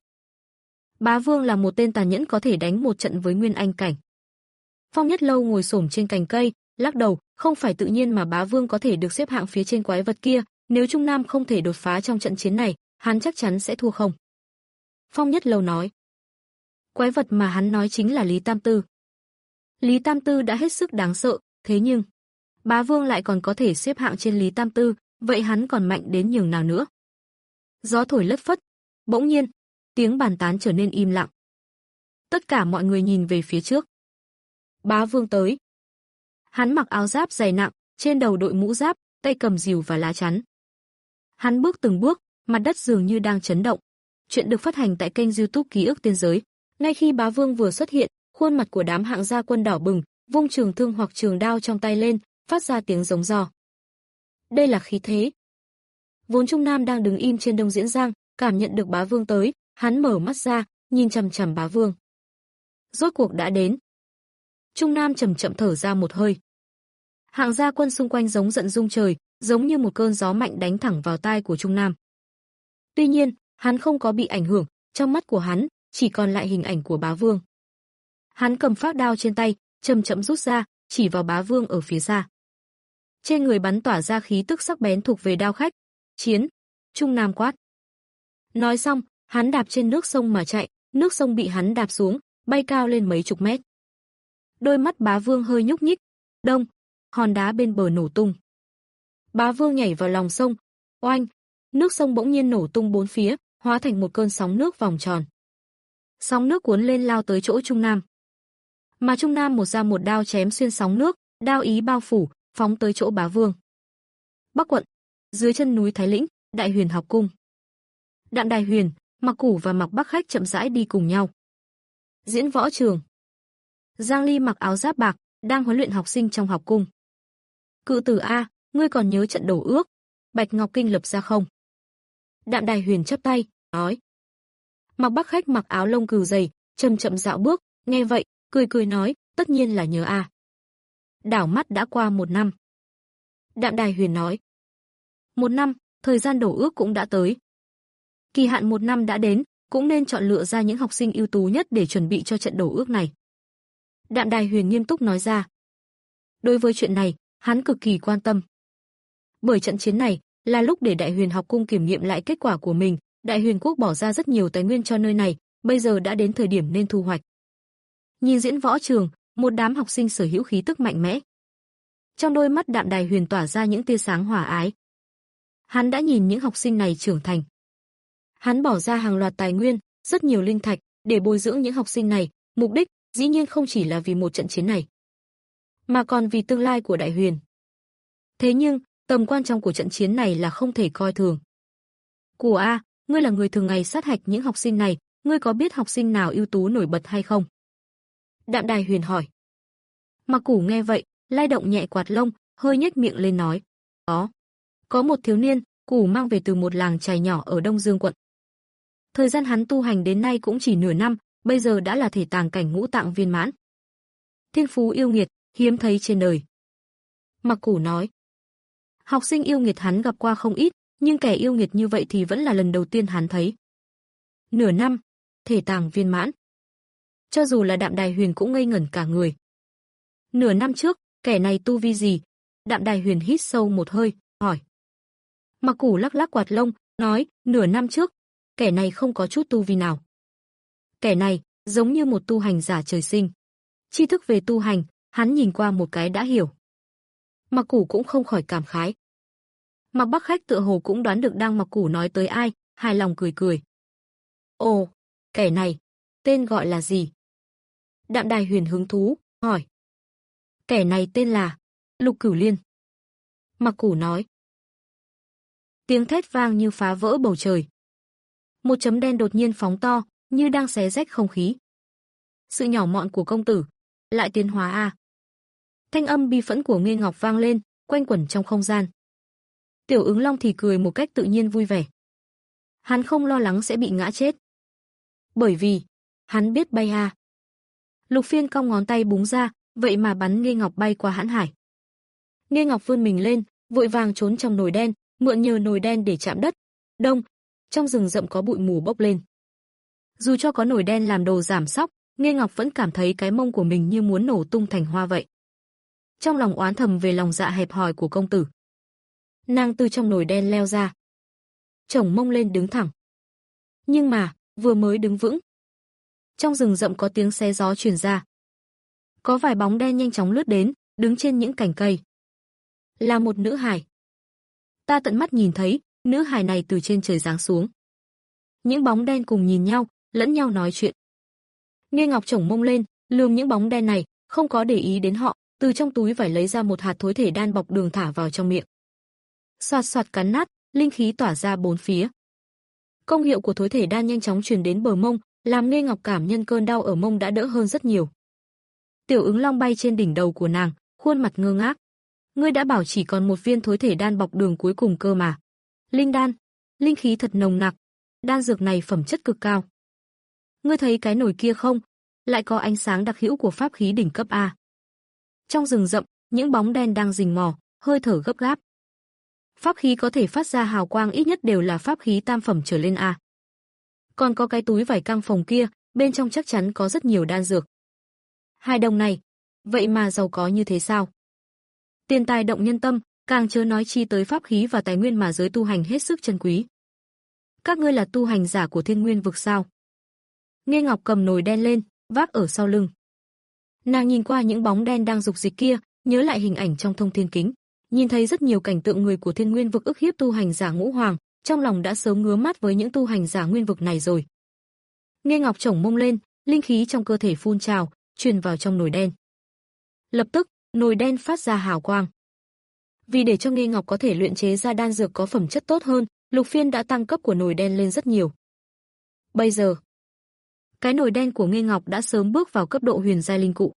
Speaker 2: Bá vương là một tên tàn nhẫn có thể đánh một trận với nguyên anh cảnh. Phong Nhất Lâu ngồi xổm trên cành cây, lắc đầu, không phải tự nhiên mà bá vương có thể được xếp hạng phía trên quái vật kia, nếu Trung Nam không thể đột phá trong trận chiến này, hắn chắc chắn sẽ thua không. Phong Nhất Lâu nói. Quái vật mà hắn nói chính là Lý Tam Tư. Lý Tam Tư đã hết sức đáng sợ, thế nhưng bá vương lại còn có thể xếp hạng trên Lý Tam Tư, vậy hắn còn mạnh đến nhường nào nữa? Gió thổi lất phất, bỗng nhiên, tiếng bàn tán trở nên im lặng. Tất cả mọi người nhìn về phía trước. Bá vương tới. Hắn mặc áo giáp dày nặng, trên đầu đội mũ giáp, tay cầm rìu và lá chắn. Hắn bước từng bước, mặt đất dường như đang chấn động. Chuyện được phát hành tại kênh YouTube Ký ức Tiên Giới. Ngay khi bá vương vừa xuất hiện, khuôn mặt của đám hạng gia quân đỏ bừng, vung trường thương hoặc trường đao trong tay lên, phát ra tiếng giống giò. Đây là khí thế. Vốn Trung Nam đang đứng im trên Đông Diễn Giang, cảm nhận được bá vương tới, hắn mở mắt ra, nhìn chằm chằm bá vương. Rốt cuộc đã đến. Trung Nam chậm chậm thở ra một hơi. Hạng gia quân xung quanh giống giận rung trời, giống như một cơn gió mạnh đánh thẳng vào tai của Trung Nam. Tuy nhiên, hắn không có bị ảnh hưởng, trong mắt của hắn chỉ còn lại hình ảnh của bá vương. Hắn cầm phác đao trên tay, chậm chậm rút ra, chỉ vào bá vương ở phía xa. Trên người bắn tỏa ra khí tức sắc bén thuộc về đao khách. Chiến! Trung Nam quát. Nói xong, hắn đạp trên nước sông mà chạy, nước sông bị hắn đạp xuống, bay cao lên mấy chục mét. Đôi mắt bá vương hơi nhúc nhích. Đông! Hòn đá bên bờ nổ tung. Bá vương nhảy vào lòng sông. Oanh! Nước sông bỗng nhiên nổ tung bốn phía, hóa thành một cơn sóng nước vòng tròn. Sóng nước cuốn lên lao tới chỗ Trung Nam. Mà Trung Nam một ra một đao chém xuyên sóng nước, đao ý bao phủ, phóng tới chỗ bá vương. Bắc quận, dưới chân núi Thái Lĩnh, Đại Huyền học cung. Đạm Đài Huyền, Mặc Củ và Mặc Bắc Khách chậm rãi đi cùng nhau. Diễn võ trường. Giang Ly mặc áo giáp bạc, đang huấn luyện học sinh trong học cung. Cự tử a, ngươi còn nhớ trận đầu ước Bạch Ngọc Kinh lập ra không? Đạm Đài Huyền chắp tay, nói. Mặc Bắc Khách mặc áo lông cừu dày, chậm chậm dạo bước, nghe vậy, cười cười nói, tất nhiên là nhớ a. Đảo mắt đã qua một năm. Đạm Đài Huyền nói. Một năm, thời gian đổ ước cũng đã tới. Kỳ hạn một năm đã đến, cũng nên chọn lựa ra những học sinh ưu tú nhất để chuẩn bị cho trận đổ ước này. Đạm Đài Huyền nghiêm túc nói ra. Đối với chuyện này, hắn cực kỳ quan tâm. Bởi trận chiến này là lúc để Đại Huyền học cung kiểm nghiệm lại kết quả của mình, Đại Huyền quốc bỏ ra rất nhiều tài nguyên cho nơi này, bây giờ đã đến thời điểm nên thu hoạch. Nhìn diễn võ trường, một đám học sinh sở hữu khí tức mạnh mẽ. Trong đôi mắt Đạm Đài Huyền tỏa ra những tia sáng hòa ái. Hắn đã nhìn những học sinh này trưởng thành. Hắn bỏ ra hàng loạt tài nguyên, rất nhiều linh thạch để bồi dưỡng những học sinh này, mục đích dĩ nhiên không chỉ là vì một trận chiến này, mà còn vì tương lai của Đại Huyền. Thế nhưng, tầm quan trọng của trận chiến này là không thể coi thường. Của a, ngươi là người thường ngày sát hạch những học sinh này, ngươi có biết học sinh nào ưu tú nổi bật hay không? Đạm Đài Huyền hỏi. Mặc Củ nghe vậy, lay động nhẹ quạt lông, hơi nhếch miệng lên nói. Có. Có một thiếu niên, Củ mang về từ một làng chài nhỏ ở Đông Dương quận. Thời gian hắn tu hành đến nay cũng chỉ nửa năm, bây giờ đã là thể tàng cảnh ngũ tạng viên mãn. Thiên phú yêu nghiệt, hiếm thấy trên đời. Mặc Củ nói. Học sinh yêu nghiệt hắn gặp qua không ít, nhưng kẻ yêu nghiệt như vậy thì vẫn là lần đầu tiên hắn thấy. Nửa năm, thể tàng viên mãn. Cho dù là Đạm Đài Huyền cũng ngây ngẩn cả người. Nửa năm trước, kẻ này tu vi gì? Đạm Đài Huyền hít sâu một hơi, hỏi. Mặc Củ lắc lắc quạt lông, nói, nửa năm trước, kẻ này không có chút tu vi nào. Kẻ này, giống như một tu hành giả trời sinh. Tri thức về tu hành, hắn nhìn qua một cái đã hiểu. Mặc Củ cũng không khỏi cảm khái. Mặc Bắc Khách tựa hồ cũng đoán được đang Mặc Củ nói tới ai, hài lòng cười cười. Ồ, kẻ này, tên gọi là gì? Đạm Đài Huyền hứng thú, hỏi. Kẻ này tên là Lục Cửu Liên. Mặc Củ nói. Tiếng thét vang như phá vỡ bầu trời. Một chấm đen đột nhiên phóng to, như đang xé rách không khí. Sự nhỏ mọn của công tử, lại tiến hóa a. Thanh âm bi phẫn của Nghê Ngọc vang lên, quanh quẩn trong không gian. Tiểu Ứng Long thì cười một cách tự nhiên vui vẻ. Hắn không lo lắng sẽ bị ngã chết. Bởi vì, hắn biết bay a. Lục Phiên cong ngón tay búng ra, vậy mà bắn Nghê Ngọc bay qua hãn hải. Nghê Ngọc vươn mình lên, vội vàng trốn trong nồi đen, mượn nhờ nồi đen để chạm đất. Đông, trong rừng rậm có bụi mù bốc lên. Dù cho có nồi đen làm đồ giảm sóc, Nghê Ngọc vẫn cảm thấy cái mông của mình như muốn nổ tung thành hoa vậy. Trong lòng oán thầm về lòng dạ hẹp hòi của công tử. Nàng từ trong nồi đen leo ra, chổng mông lên đứng thẳng. Nhưng mà, vừa mới đứng vững, trong rừng rậm có tiếng xé gió truyền ra. Có vài bóng đen nhanh chóng lướt đến, đứng trên những cành cây. Là một nữ hài. Ta tận mắt nhìn thấy, nữ hài này từ trên trời giáng xuống. Những bóng đen cùng nhìn nhau, lẫn nhau nói chuyện. Nghê Ngọc chổng mông lên, lườm những bóng đen này, không có để ý đến họ, từ trong túi vải lấy ra một hạt thối thể đan bọc đường thả vào trong miệng. Xoạt xoạt cắn nát, linh khí tỏa ra bốn phía. Công hiệu của thối thể đan nhanh chóng truyền đến bờ mông, làm Nghê Ngọc cảm nhận cơn đau ở mông đã đỡ hơn rất nhiều. Tiểu Ứng Long bay trên đỉnh đầu của nàng, khuôn mặt ngơ ngác. Ngươi đã bảo chỉ còn một viên thối thể đan bọc đường cuối cùng cơ mà. Linh đan, linh khí thật nồng nặc, đan dược này phẩm chất cực cao. Ngươi thấy cái nồi kia không? Lại có ánh sáng đặc hữu của pháp khí đỉnh cấp A. Trong rừng rậm, những bóng đen đang rình mò, hơi thở gấp gáp. Pháp khí có thể phát ra hào quang ít nhất đều là pháp khí tam phẩm trở lên A. Còn có cái túi vải căng phòng kia, bên trong chắc chắn có rất nhiều đan dược. Hai đồng này, vậy mà giàu có như thế sao? Tiền tài động nhân tâm, càng chớ nói chi tới pháp khí và tài nguyên mà giới tu hành hết sức trân quý. Các ngươi là tu hành giả của Thiên Nguyên vực sao? Nghê Ngọc cầm nồi đen lên, vác ở sau lưng. Nàng nhìn qua những bóng đen đang dục dịch kia, nhớ lại hình ảnh trong thông thiên kính, nhìn thấy rất nhiều cảnh tượng người của Thiên Nguyên vực ức hiếp tu hành giả ngũ hoàng, trong lòng đã sớm ngứa mắt với những tu hành giả nguyên vực này rồi. Nghê Ngọc chổng mông lên, linh khí trong cơ thể phun trào, truyền vào trong nồi đen. Lập tức, nồi đen phát ra hào quang. Vì để cho Nghê Ngọc có thể luyện chế ra đan dược có phẩm chất tốt hơn, Lục Phiên đã tăng cấp của nồi đen lên rất nhiều. Bây giờ, cái nồi đen của Nghê Ngọc đã sớm bước vào cấp độ huyền giai linh cụ.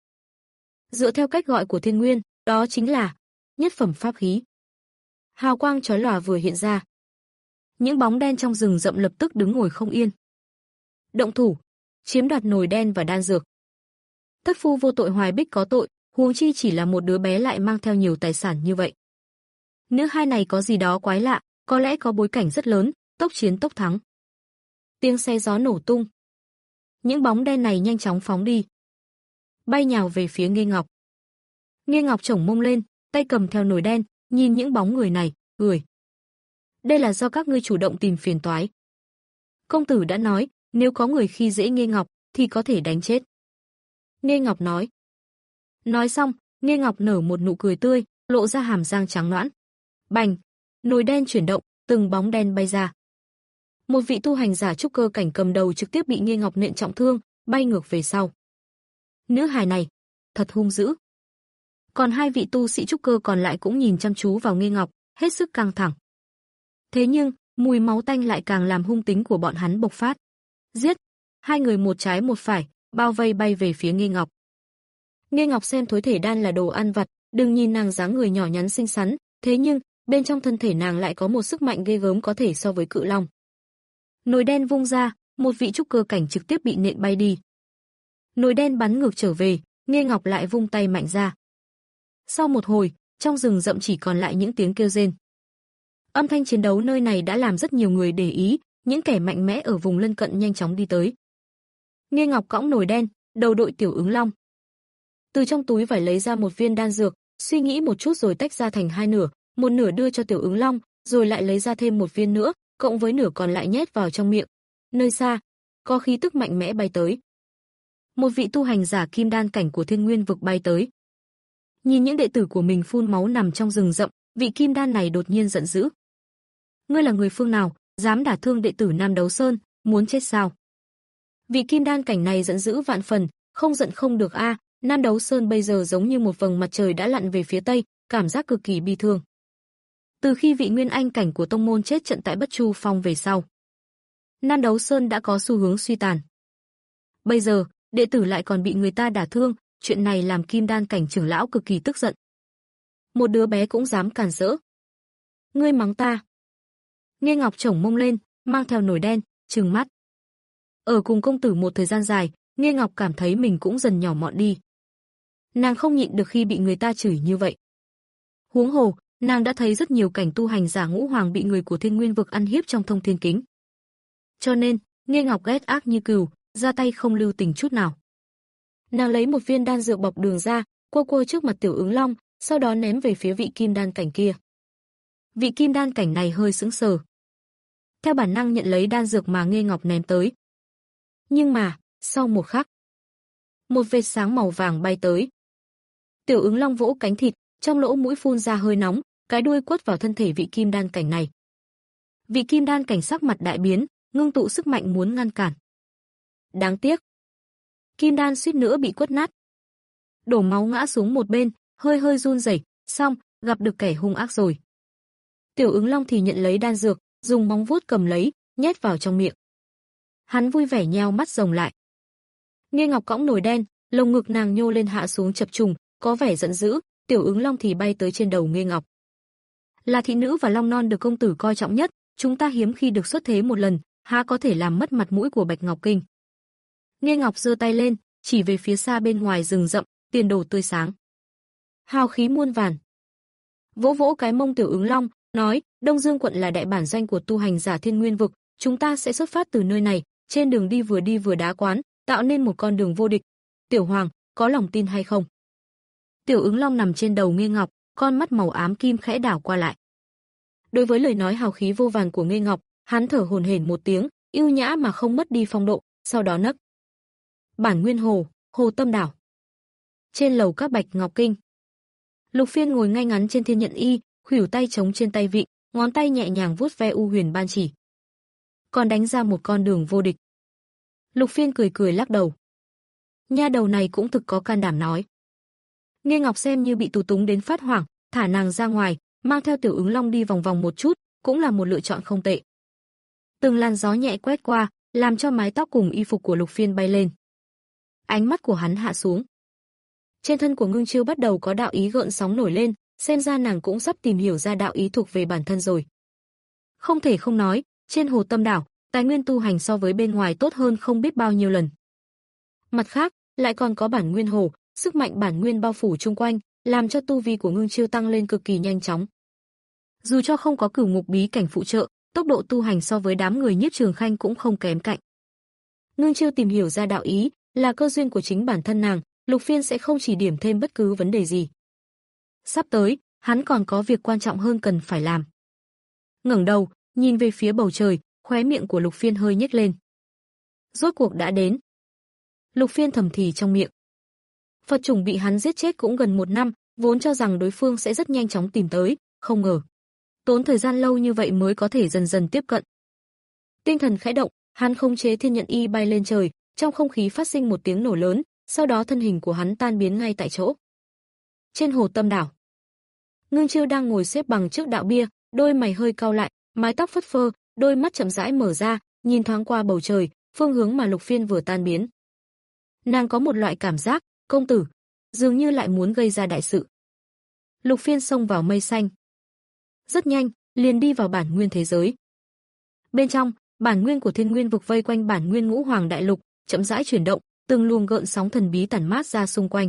Speaker 2: Dựa theo cách gọi của Thiên Nguyên, đó chính là nhất phẩm pháp khí. Hào quang chói lòa vừa hiện ra, những bóng đen trong rừng rậm lập tức đứng ngồi không yên. Động thủ, chiếm đoạt nồi đen và đan dược. Thất phu vô tội hoài bích có tội, huống chi chỉ là một đứa bé lại mang theo nhiều tài sản như vậy. Nữ hai này có gì đó quái lạ, có lẽ có bối cảnh rất lớn, tốc chiến tốc thắng. Tiếng xe gió nổ tung. Những bóng đen này nhanh chóng phóng đi, bay nhào về phía Nghê Ngọc. Nghê Ngọc chổng mông lên, tay cầm theo nồi đen, nhìn những bóng người này, cười. Đây là do các ngươi chủ động tìm phiền toái. Công tử đã nói, nếu có người khi dễ Nghê Ngọc, thì có thể đánh chết. Nghê Ngọc nói. Nói xong, Nghê Ngọc nở một nụ cười tươi, lộ ra hàm răng trắng nõn. Bành, nồi đen chuyển động, từng bóng đen bay ra. Một vị tu hành giả trúc cơ cảnh cầm đầu trực tiếp bị Nghê Ngọc nện trọng thương, bay ngược về sau. Nữ hài này, thật hung dữ. Còn hai vị tu sĩ trúc cơ còn lại cũng nhìn chăm chú vào Nghê Ngọc, hết sức căng thẳng. Thế nhưng, mùi máu tanh lại càng làm hung tính của bọn hắn bộc phát. Giết! Hai người một trái một phải, bao vây bay về phía Nghê Ngọc. Nghê Ngọc xem thối thể đan là đồ ăn vặt, đừng nhìn nàng dáng người nhỏ nhắn xinh xắn, thế nhưng, bên trong thân thể nàng lại có một sức mạnh ghê gớm có thể so với cự long. Nồi đen vung ra, một vị trúc cơ cảnh trực tiếp bị nện bay đi. Nồi đen bắn ngược trở về, Nghê Ngọc lại vung tay mạnh ra. Sau một hồi, trong rừng rậm chỉ còn lại những tiếng kêu rên. Âm thanh chiến đấu nơi này đã làm rất nhiều người để ý, những kẻ mạnh mẽ ở vùng lân cận nhanh chóng đi tới. Nghê Ngọc cõng nồi đen, đầu đội Tiểu Ứng Long. Từ trong túi vải lấy ra một viên đan dược, suy nghĩ một chút rồi tách ra thành hai nửa, một nửa đưa cho Tiểu Ứng Long, rồi lại lấy ra thêm một viên nữa, cộng với nửa còn lại nhét vào trong miệng. Nơi xa, có khí tức mạnh mẽ bay tới. Một vị tu hành giả kim đan cảnh của Thiên Nguyên vực bay tới. Nhìn những đệ tử của mình phun máu nằm trong rừng rậm, vị kim đan này đột nhiên giận dữ. Ngươi là người phương nào, dám đả thương đệ tử Nam Đấu Sơn, muốn chết sao? Vị kim đan cảnh này giận dữ vạn phần, không giận không được a, à, Nam Đấu Sơn bây giờ giống như một vầng mặt trời đã lặn về phía tây, cảm giác cực kỳ bi thương. Từ khi vị nguyên anh cảnh của tông môn chết trận tại Bất Chu Phong về sau, Nan Đấu Sơn đã có xu hướng suy tàn. Bây giờ, đệ tử lại còn bị người ta đả thương, chuyện này làm Kim Đan cảnh trưởng lão cực kỳ tức giận. Một đứa bé cũng dám cản rỡ. Ngươi mắng ta. Nghê Ngọc chổng mông lên, mang theo nồi đen, trừng mắt. Ở cùng công tử một thời gian dài, Nghê Ngọc cảm thấy mình cũng dần nhỏ mọn đi. Nàng không nhịn được khi bị người ta chửi như vậy. Huống hồ, nàng đã thấy rất nhiều cảnh tu hành giả ngũ hoàng bị người của Thiên Nguyên vực ăn hiếp trong Thông Thiên Kính. Cho nên, Nghê Ngọc ghét ác như cừu, ra tay không lưu tình chút nào. Nàng lấy một viên đan dược bọc đường ra, quơ quơ trước mặt Tiểu Ứng Long, sau đó ném về phía vị kim đan cảnh kia. Vị kim đan cảnh này hơi sững sờ. Theo bản năng nhận lấy đan dược mà Nghê Ngọc ném tới. Nhưng mà, sau một khắc, một vệt sáng màu vàng bay tới. Tiểu Ứng Long vỗ cánh thịt, trong lỗ mũi phun ra hơi nóng, cái đuôi quất vào thân thể vị kim đan cảnh này. Vị kim đan cảnh sắc mặt đại biến, ngưng tụ sức mạnh muốn ngăn cản. Đáng tiếc, kim đan suýt nữa bị quất nát. Đổ máu ngã xuống một bên, hơi hơi run rẩy, xong, gặp được kẻ hung ác rồi. Tiểu Ứng Long thì nhận lấy đan dược, dùng móng vuốt cầm lấy, nhét vào trong miệng. Hắn vui vẻ nheo mắt rồng lại. Nghê Ngọc cõng nồi đen, lồng ngực nàng nhô lên hạ xuống chập trùng, có vẻ giận dữ, Tiểu Ứng Long thì bay tới trên đầu Nghê Ngọc. Là thị nữ và long non được công tử coi trọng nhất, chúng ta hiếm khi được xuất thế một lần, há có thể làm mất mặt mũi của Bạch Ngọc Kinh. Nghê Ngọc giơ tay lên, chỉ về phía xa bên ngoài rừng rậm, tiền đồ tươi sáng. Hào khí muôn vàn. Vỗ vỗ cái mông Tiểu Ứng Long, nói, Đông Dương quận là đại bản doanh của tu hành giả Thiên Nguyên vực, chúng ta sẽ xuất phát từ nơi này, trên đường đi vừa đi vừa đá quán, tạo nên một con đường vô địch. Tiểu Hoàng, có lòng tin hay không? Tiểu Ứng Long nằm trên đầu Nghê Ngọc, con mắt màu ám kim khẽ đảo qua lại. Đối với lời nói hào khí vô vàn của Nghê Ngọc, hắn thở hổn hển một tiếng, ưu nhã mà không mất đi phong độ, sau đó nấc. Bản Nguyên Hồ, Hồ Tâm Đảo. Trên lầu các Bạch Ngọc Kinh. Lục Phiên ngồi ngay ngắn trên thiên nhận y, khuỷu tay chống trên tay vịn, ngón tay nhẹ nhàng vuốt ve u huyền ban chỉ. Còn đánh ra một con đường vô địch. Lục Phiên cười cười lắc đầu. Nha đầu này cũng thực có can đảm nói. Nghê Ngọc xem như bị tù túng đến phát hoảng, thả nàng ra ngoài, mang theo Tiểu Ứng Long đi vòng vòng một chút, cũng là một lựa chọn không tệ. Từng làn gió nhẹ quét qua, làm cho mái tóc cùng y phục của Lục Phiên bay lên. Ánh mắt của hắn hạ xuống. Trên thân của Ngưng Chiêu bắt đầu có đạo ý gợn sóng nổi lên, xem ra nàng cũng sắp tìm hiểu ra đạo ý thuộc về bản thân rồi. Không thể không nói, trên Hồ Tâm Đảo, tài nguyên tu hành so với bên ngoài tốt hơn không biết bao nhiêu lần. Mặt khác, lại còn có bản nguyên hồ, sức mạnh bản nguyên bao phủ chung quanh, làm cho tu vi của Ngưng Chiêu tăng lên cực kỳ nhanh chóng. Dù cho không có cửu ngục bí cảnh phụ trợ, tốc độ tu hành so với đám người Nhiếp Trường Khanh cũng không kém cạnh. Ngưng Chiêu tìm hiểu ra đạo ý, là cơ duyên của chính bản thân nàng, Lục Phiên sẽ không chỉ điểm thêm bất cứ vấn đề gì. Sắp tới, hắn còn có việc quan trọng hơn cần phải làm. Ngẩng đầu, nhìn về phía bầu trời, khóe miệng của Lục Phiên hơi nhếch lên. Rốt cuộc đã đến. Lục Phiên thầm thì trong miệng. Phật chủng bị hắn giết chết cũng gần một năm, vốn cho rằng đối phương sẽ rất nhanh chóng tìm tới, không ngờ. Tốn thời gian lâu như vậy mới có thể dần dần tiếp cận. Tinh thần khẽ động, hắn khống chế thiên nhận y bay lên trời, trong không khí phát sinh một tiếng nổ lớn, sau đó thân hình của hắn tan biến ngay tại chỗ. Trên Hồ Tâm Đảo, Ngưng Chiêu đang ngồi xếp bằng trước đạo bia, đôi mày hơi cau lại, mái tóc phất phơ, đôi mắt chậm rãi mở ra, nhìn thoáng qua bầu trời, phương hướng mà Lục Phiên vừa tan biến. Nàng có một loại cảm giác, công tử, dường như lại muốn gây ra đại sự. Lục Phiên xông vào mây xanh. Rất nhanh, liền đi vào bản nguyên thế giới. Bên trong, bản nguyên của Thiên Nguyên vực vây quanh bản nguyên Ngũ Hoàng đại lục, chậm rãi chuyển động, từng luồng gợn sóng thần bí tản mát ra xung quanh.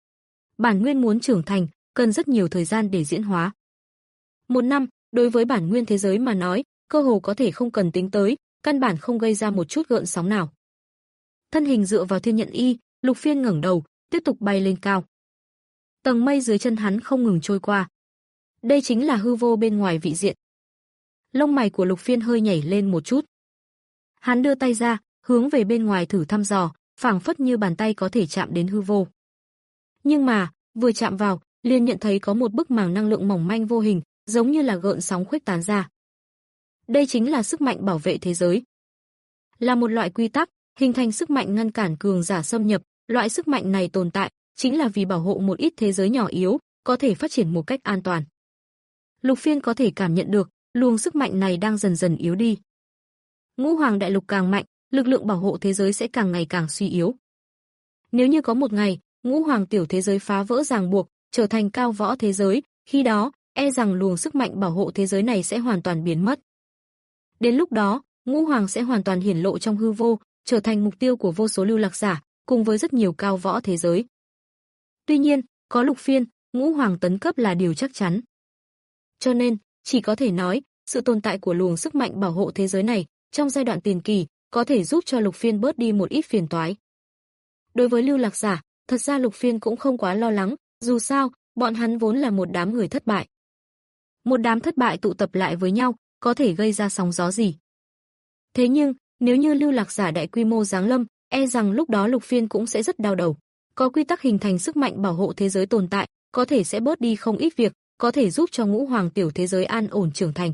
Speaker 2: Bản nguyên muốn trưởng thành, cần rất nhiều thời gian để diễn hóa. Một năm, đối với bản nguyên thế giới mà nói, cơ hồ có thể không cần tính tới, căn bản không gây ra một chút gợn sóng nào. Thân hình dựa vào thiên nhận y, Lục Phiên ngẩng đầu, tiếp tục bay lên cao. Tầng mây dưới chân hắn không ngừng trôi qua. Đây chính là hư vô bên ngoài vị diện. Lông mày của Lục Phiên hơi nhảy lên một chút. Hắn đưa tay ra, hướng về bên ngoài thử thăm dò, phảng phất như bàn tay có thể chạm đến hư vô. Nhưng mà, vừa chạm vào, liền nhận thấy có một bức màng năng lượng mỏng manh vô hình, giống như là gợn sóng khuếch tán ra. Đây chính là sức mạnh bảo vệ thế giới. Là một loại quy tắc, hình thành sức mạnh ngăn cản cường giả xâm nhập, loại sức mạnh này tồn tại, chính là vì bảo hộ một ít thế giới nhỏ yếu, có thể phát triển một cách an toàn. Lục Phiên có thể cảm nhận được, luồng sức mạnh này đang dần dần yếu đi. Ngũ Hoàng đại lục càng mạnh, lực lượng bảo hộ thế giới sẽ càng ngày càng suy yếu. Nếu như có một ngày, Ngũ Hoàng tiểu thế giới phá vỡ ràng buộc, trở thành cao võ thế giới, khi đó, e rằng luồng sức mạnh bảo hộ thế giới này sẽ hoàn toàn biến mất. Đến lúc đó, Ngũ Hoàng sẽ hoàn toàn hiển lộ trong hư vô, trở thành mục tiêu của vô số lưu lạc giả, cùng với rất nhiều cao võ thế giới. Tuy nhiên, có Lục Phiên, Ngũ Hoàng tấn cấp là điều chắc chắn. Cho nên, chỉ có thể nói, sự tồn tại của luồng sức mạnh bảo hộ thế giới này, trong giai đoạn tiền kỳ, có thể giúp cho Lục Phiên bớt đi một ít phiền toái. Đối với lưu lạc giả, thật ra Lục Phiên cũng không quá lo lắng, dù sao, bọn hắn vốn là một đám người thất bại. Một đám thất bại tụ tập lại với nhau, có thể gây ra sóng gió gì. Thế nhưng, nếu như lưu lạc giả đại quy mô giáng lâm, e rằng lúc đó Lục Phiên cũng sẽ rất đau đầu. Có quy tắc hình thành sức mạnh bảo hộ thế giới tồn tại, có thể sẽ bớt đi không ít việc, có thể giúp cho Ngũ Hoàng tiểu thế giới an ổn trưởng thành.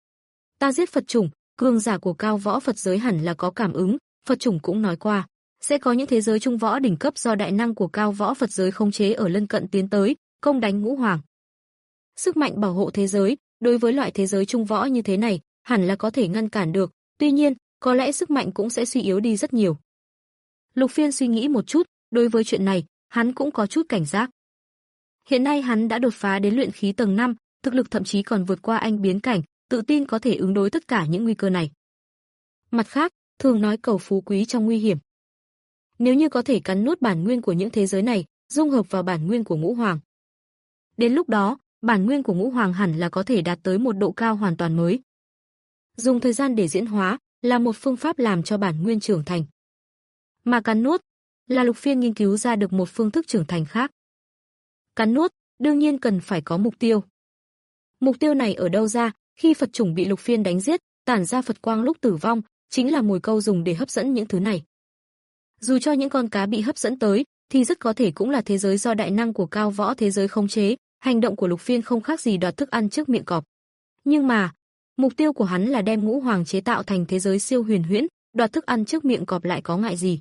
Speaker 2: Ta giết Phật chủng, cường giả của cao võ Phật giới hẳn là có cảm ứng, Phật chủng cũng nói qua, sẽ có những thế giới trung võ đỉnh cấp do đại năng của cao võ Phật giới khống chế ở lân cận tiến tới, công đánh Ngũ Hoàng. Sức mạnh bảo hộ thế giới, đối với loại thế giới trung võ như thế này, hẳn là có thể ngăn cản được, tuy nhiên, có lẽ sức mạnh cũng sẽ suy yếu đi rất nhiều. Lục Phiên suy nghĩ một chút, đối với chuyện này, hắn cũng có chút cảnh giác. Hiện nay hắn đã đột phá đến luyện khí tầng năm, thực lực thậm chí còn vượt qua anh biến cảnh, tự tin có thể ứng đối tất cả những nguy cơ này. Mặt khác, thường nói cầu phú quý trong nguy hiểm. Nếu như có thể cắn nuốt bản nguyên của những thế giới này, dung hợp vào bản nguyên của Ngũ Hoàng. Đến lúc đó, bản nguyên của Ngũ Hoàng hẳn là có thể đạt tới một độ cao hoàn toàn mới. Dùng thời gian để diễn hóa là một phương pháp làm cho bản nguyên trưởng thành. Mà cắn nuốt là Lục Phiên nghiên cứu ra được một phương thức trưởng thành khác. Cắn nuốt, đương nhiên cần phải có mục tiêu. Mục tiêu này ở đâu ra? Khi Phật chủng bị Lục Phiên đánh giết, tản ra Phật quang lúc tử vong, chính là mồi câu dùng để hấp dẫn những thứ này. Dù cho những con cá bị hấp dẫn tới, thì rất có thể cũng là thế giới do đại năng của cao võ thế giới khống chế, hành động của Lục Phiên không khác gì đoạt thức ăn trước miệng cọp. Nhưng mà, mục tiêu của hắn là đem Ngũ Hoàng chế tạo thành thế giới siêu huyền huyễn, đoạt thức ăn trước miệng cọp lại có ngại gì.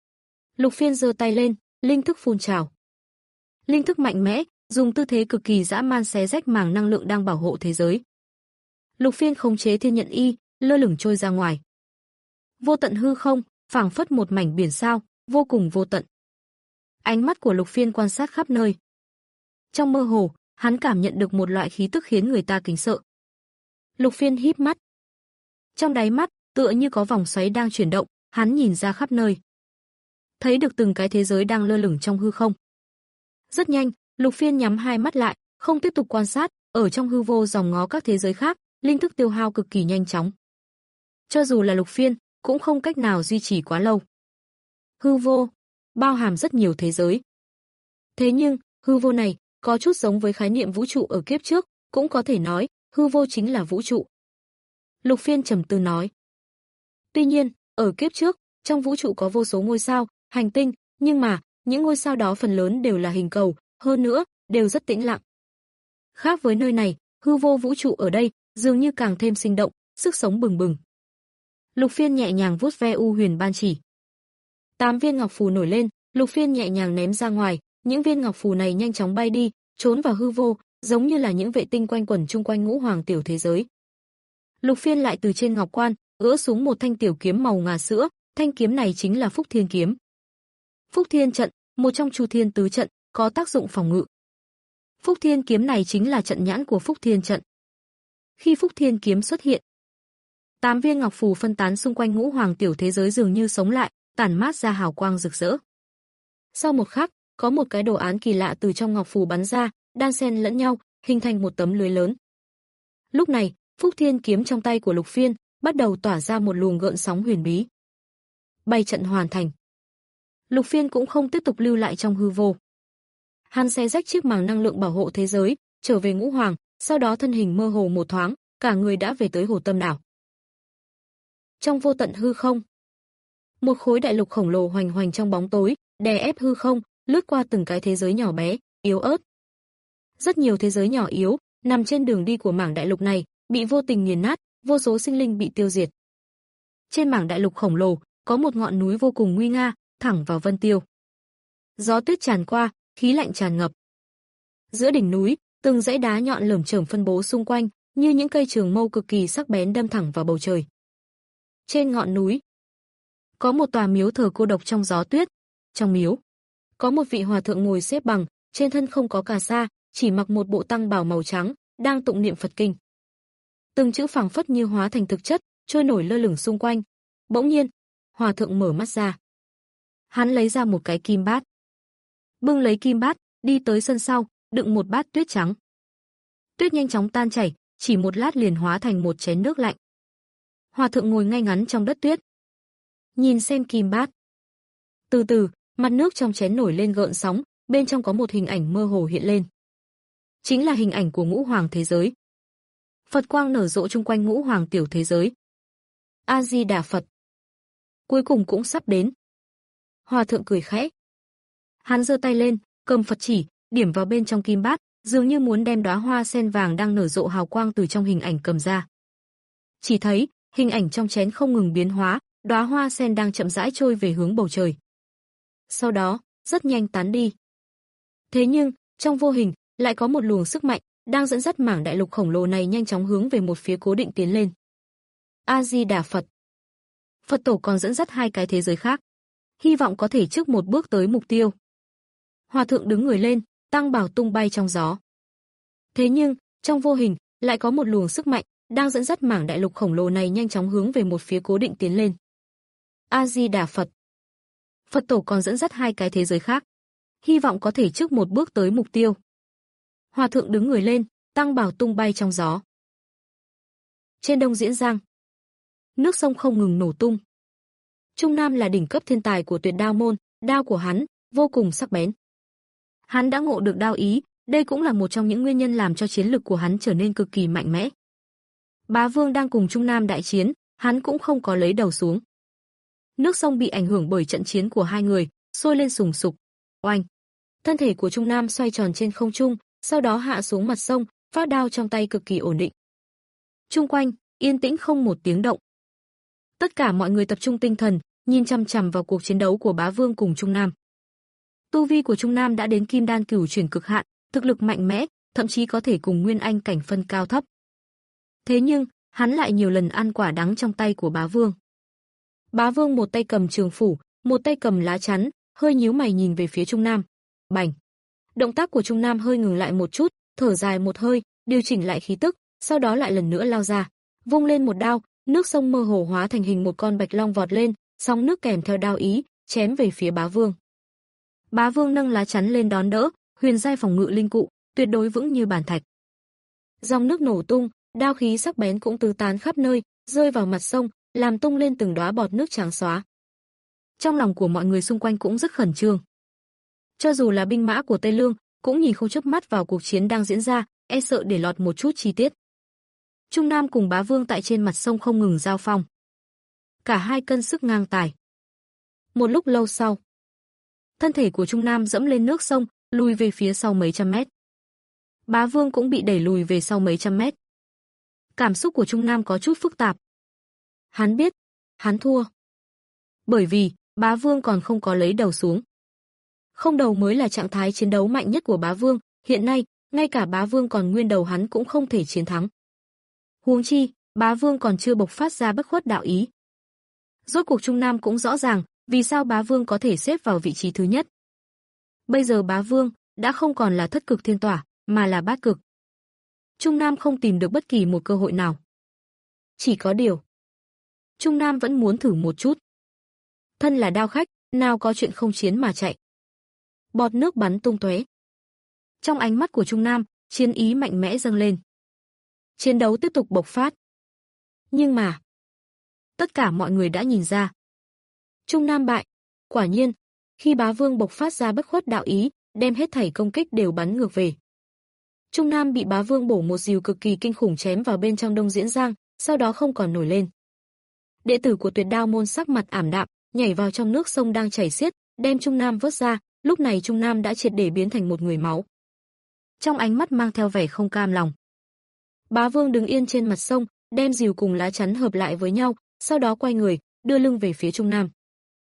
Speaker 2: Lục Phiên giơ tay lên, linh thức phun trào. Linh thức mạnh mẽ, dùng tư thế cực kỳ dã man xé rách màng năng lượng đang bảo hộ thế giới. Lục Phiên khống chế thiên nhận y, lơ lửng trôi ra ngoài. Vô tận hư không, phảng phất một mảnh biển sao, vô cùng vô tận. Ánh mắt của Lục Phiên quan sát khắp nơi. Trong mơ hồ, hắn cảm nhận được một loại khí tức khiến người ta kính sợ. Lục Phiên híp mắt. Trong đáy mắt, tựa như có vòng xoáy đang chuyển động, hắn nhìn ra khắp nơi. Thấy được từng cái thế giới đang lơ lửng trong hư không. Rất nhanh, Lục Phiên nhắm hai mắt lại, không tiếp tục quan sát, ở trong hư vô dòm ngó các thế giới khác, linh thức tiêu hao cực kỳ nhanh chóng. Cho dù là Lục Phiên, cũng không cách nào duy trì quá lâu. Hư vô, bao hàm rất nhiều thế giới. Thế nhưng, hư vô này, có chút giống với khái niệm vũ trụ ở kiếp trước, cũng có thể nói, hư vô chính là vũ trụ. Lục Phiên trầm tư nói. Tuy nhiên, ở kiếp trước, trong vũ trụ có vô số ngôi sao, hành tinh, nhưng mà, những ngôi sao đó phần lớn đều là hình cầu, hơn nữa, đều rất tĩnh lặng. Khác với nơi này, hư vô vũ trụ ở đây, dường như càng thêm sinh động, sức sống bừng bừng. Lục Phiên nhẹ nhàng vuốt ve u huyền ban chỉ. Tám viên ngọc phù nổi lên, Lục Phiên nhẹ nhàng ném ra ngoài, những viên ngọc phù này nhanh chóng bay đi, trốn vào hư vô, giống như là những vệ tinh quanh quẩn chung quanh Ngũ Hoàng tiểu thế giới. Lục Phiên lại từ trên ngọc quan, gỡ xuống một thanh tiểu kiếm màu ngà sữa, thanh kiếm này chính là Phúc Thiên kiếm. Phúc Thiên trận, một trong Chu Thiên tứ trận, có tác dụng phòng ngự. Phúc Thiên kiếm này chính là trận nhãn của Phúc Thiên trận. Khi Phúc Thiên kiếm xuất hiện, tám viên ngọc phù phân tán xung quanh Ngũ Hoàng tiểu thế giới dường như sống lại, tản mát ra hào quang rực rỡ. Sau một khắc, có một cái đồ án kỳ lạ từ trong ngọc phù bắn ra, đan xen lẫn nhau, hình thành một tấm lưới lớn. Lúc này, Phúc Thiên kiếm trong tay của Lục Phiên bắt đầu tỏa ra một luồng gợn sóng huyền bí. Bay trận hoàn thành. Lục Phiên cũng không tiếp tục lưu lại trong hư vô. Hắn xé rách chiếc màng năng lượng bảo hộ thế giới, trở về Ngũ Hoàng, sau đó thân hình mơ hồ một thoáng, cả người đã về tới Hồ Tâm đảo. Trong vô tận hư không, một khối đại lục khổng lồ hoành hoành trong bóng tối, đè ép hư không, lướt qua từng cái thế giới nhỏ bé, yếu ớt. Rất nhiều thế giới nhỏ yếu nằm trên đường đi của mảng đại lục này, bị vô tình nghiền nát, vô số sinh linh bị tiêu diệt. Trên mảng đại lục khổng lồ, có một ngọn núi vô cùng nguy nga, thẳng vào Vân Tiêu. Gió tuyết tràn qua, khí lạnh tràn ngập. Giữa đỉnh núi, từng dãy đá nhọn lởm chởm phân bố xung quanh, như những cây trường mâu cực kỳ sắc bén đâm thẳng vào bầu trời. Trên ngọn núi, có một tòa miếu thờ cô độc trong gió tuyết. Trong miếu, có một vị hòa thượng ngồi xếp bằng, trên thân không có cà sa, chỉ mặc một bộ tăng bào màu trắng, đang tụng niệm Phật kinh. Từng chữ phảng phất như hóa thành thực chất, trôi nổi lơ lửng xung quanh. Bỗng nhiên, hòa thượng mở mắt ra. Hắn lấy ra một cái kim bát. Bưng lấy kim bát, đi tới sân sau, đựng một bát tuyết trắng. Tuyết nhanh chóng tan chảy, chỉ một lát liền hóa thành một chén nước lạnh. Hòa thượng ngồi ngay ngắn trong đất tuyết, nhìn xem kim bát. Từ từ, mặt nước trong chén nổi lên gợn sóng, bên trong có một hình ảnh mơ hồ hiện lên. Chính là hình ảnh của ngũ hoàng thế giới. Phật quang nở rộ chung quanh ngũ hoàng tiểu thế giới. A Di Đà Phật. Cuối cùng cũng sắp đến. Hòa thượng cười khẽ. Hắn giơ tay lên, cầm Phật chỉ, điểm vào bên trong kim bát, dường như muốn đem đóa hoa sen vàng đang nở rộ hào quang từ trong hình ảnh cầm ra. Chỉ thấy, hình ảnh trong chén không ngừng biến hóa, đóa hoa sen đang chậm rãi trôi về hướng bầu trời. Sau đó, rất nhanh tán đi. Thế nhưng, trong vô hình, lại có một luồng sức mạnh đang dẫn dắt mảng đại lục khổng lồ này nhanh chóng hướng về một phía cố định tiến lên. A Di Đà Phật. Phật tổ còn dẫn dắt hai cái thế giới khác, hy vọng có thể trước một bước tới mục tiêu. Hòa thượng đứng người lên, tăng bào tung bay trong gió. Thế nhưng, trong vô hình, lại có một luồng sức mạnh đang dẫn dắt mảng đại lục khổng lồ này nhanh chóng hướng về một phía cố định tiến lên. A Di Đà Phật. Phật tổ còn dẫn dắt hai cái thế giới khác, hy vọng có thể trước một bước tới mục tiêu. Hòa thượng đứng người lên, tăng bào tung bay trong gió. Trên Đông Diễn Giang, nước sông không ngừng nổ tung. Trung Nam là đỉnh cấp thiên tài của Tuyệt Đao môn, đao của hắn vô cùng sắc bén. Hắn đã ngộ được đao ý, đây cũng là một trong những nguyên nhân làm cho chiến lực của hắn trở nên cực kỳ mạnh mẽ. Bá Vương đang cùng Trung Nam đại chiến, hắn cũng không có lấy đầu xuống. Nước sông bị ảnh hưởng bởi trận chiến của hai người, sôi lên sùng sục. Oanh! Thân thể của Trung Nam xoay tròn trên không trung, sau đó hạ xuống mặt sông, phát đao trong tay cực kỳ ổn định. Chung quanh, yên tĩnh không một tiếng động. Tất cả mọi người tập trung tinh thần, nhìn chằm chằm vào cuộc chiến đấu của Bá Vương cùng Trung Nam. Tu vi của Trung Nam đã đến Kim Đan cửu chuyển cực hạn, thực lực mạnh mẽ, thậm chí có thể cùng Nguyên Anh cảnh phân cao thấp. Thế nhưng, hắn lại nhiều lần ăn quả đắng trong tay của Bá Vương. Bá Vương một tay cầm trường phủ, một tay cầm lá chắn, hơi nhíu mày nhìn về phía Trung Nam. Bành! Động tác của Trung Nam hơi ngừng lại một chút, thở dài một hơi, điều chỉnh lại khí tức, sau đó lại lần nữa lao ra, vung lên một đao, nước sông mơ hồ hóa thành hình một con bạch long vọt lên, sóng nước kèm theo đao ý, chém về phía Bá Vương. Bá Vương nâng lá chắn lên đón đỡ, huyền giai phòng ngự linh cụ, tuyệt đối vững như bản thạch. Dòng nước nổ tung, đao khí sắc bén cũng tứ tán khắp nơi, rơi vào mặt sông, làm tung lên từng đóa bọt nước trắng xóa. Trong lòng của mọi người xung quanh cũng rất khẩn trương. Cho dù là binh mã của Tây Lương, cũng nhìn không chớp mắt vào cuộc chiến đang diễn ra, e sợ để lọt một chút chi tiết. Trung Nam cùng Bá Vương tại trên mặt sông không ngừng giao phong. Cả hai cân sức ngang tài. Một lúc lâu sau, thân thể của Trung Nam dẫm lên nước sông, lùi về phía sau mấy trăm mét. Bá Vương cũng bị đẩy lùi về sau mấy trăm mét. Cảm xúc của Trung Nam có chút phức tạp. Hắn biết, hắn thua. Bởi vì, Bá Vương còn không có lấy đầu xuống. Không đầu mới là trạng thái chiến đấu mạnh nhất của Bá Vương, hiện nay, ngay cả Bá Vương còn nguyên đầu hắn cũng không thể chiến thắng. Huống chi, Bá Vương còn chưa bộc phát ra bất khuất đạo ý. Rốt cuộc Trung Nam cũng rõ ràng, vì sao Bá Vương có thể xếp vào vị trí thứ nhất. Bây giờ Bá Vương đã không còn là thất cực thiên tỏa, mà là bát cực. Trung Nam không tìm được bất kỳ một cơ hội nào. Chỉ có điều, Trung Nam vẫn muốn thử một chút. Thân là đao khách, nào có chuyện không chiến mà chạy. Bọt nước bắn tung tóe. Trong ánh mắt của Trung Nam, chiến ý mạnh mẽ dâng lên. Chiến đấu tiếp tục bộc phát. Nhưng mà, tất cả mọi người đã nhìn ra. Trung Nam bại. Quả nhiên, khi Bá Vương bộc phát ra bất khuất đạo ý, đem hết thảy công kích đều bắn ngược về. Trung Nam bị Bá Vương bổ một dìu cực kỳ kinh khủng chém vào bên trong Đông Diễn Giang, sau đó không còn nổi lên. Đệ tử của Tuyệt Đao môn sắc mặt ảm đạm, nhảy vào trong nước sông đang chảy xiết, đem Trung Nam vớt ra, lúc này Trung Nam đã triệt để biến thành một người máu. Trong ánh mắt mang theo vẻ không cam lòng. Bá Vương đứng yên trên mặt sông, đem dìu cùng lá chắn hợp lại với nhau, sau đó quay người, đưa lưng về phía Trung Nam.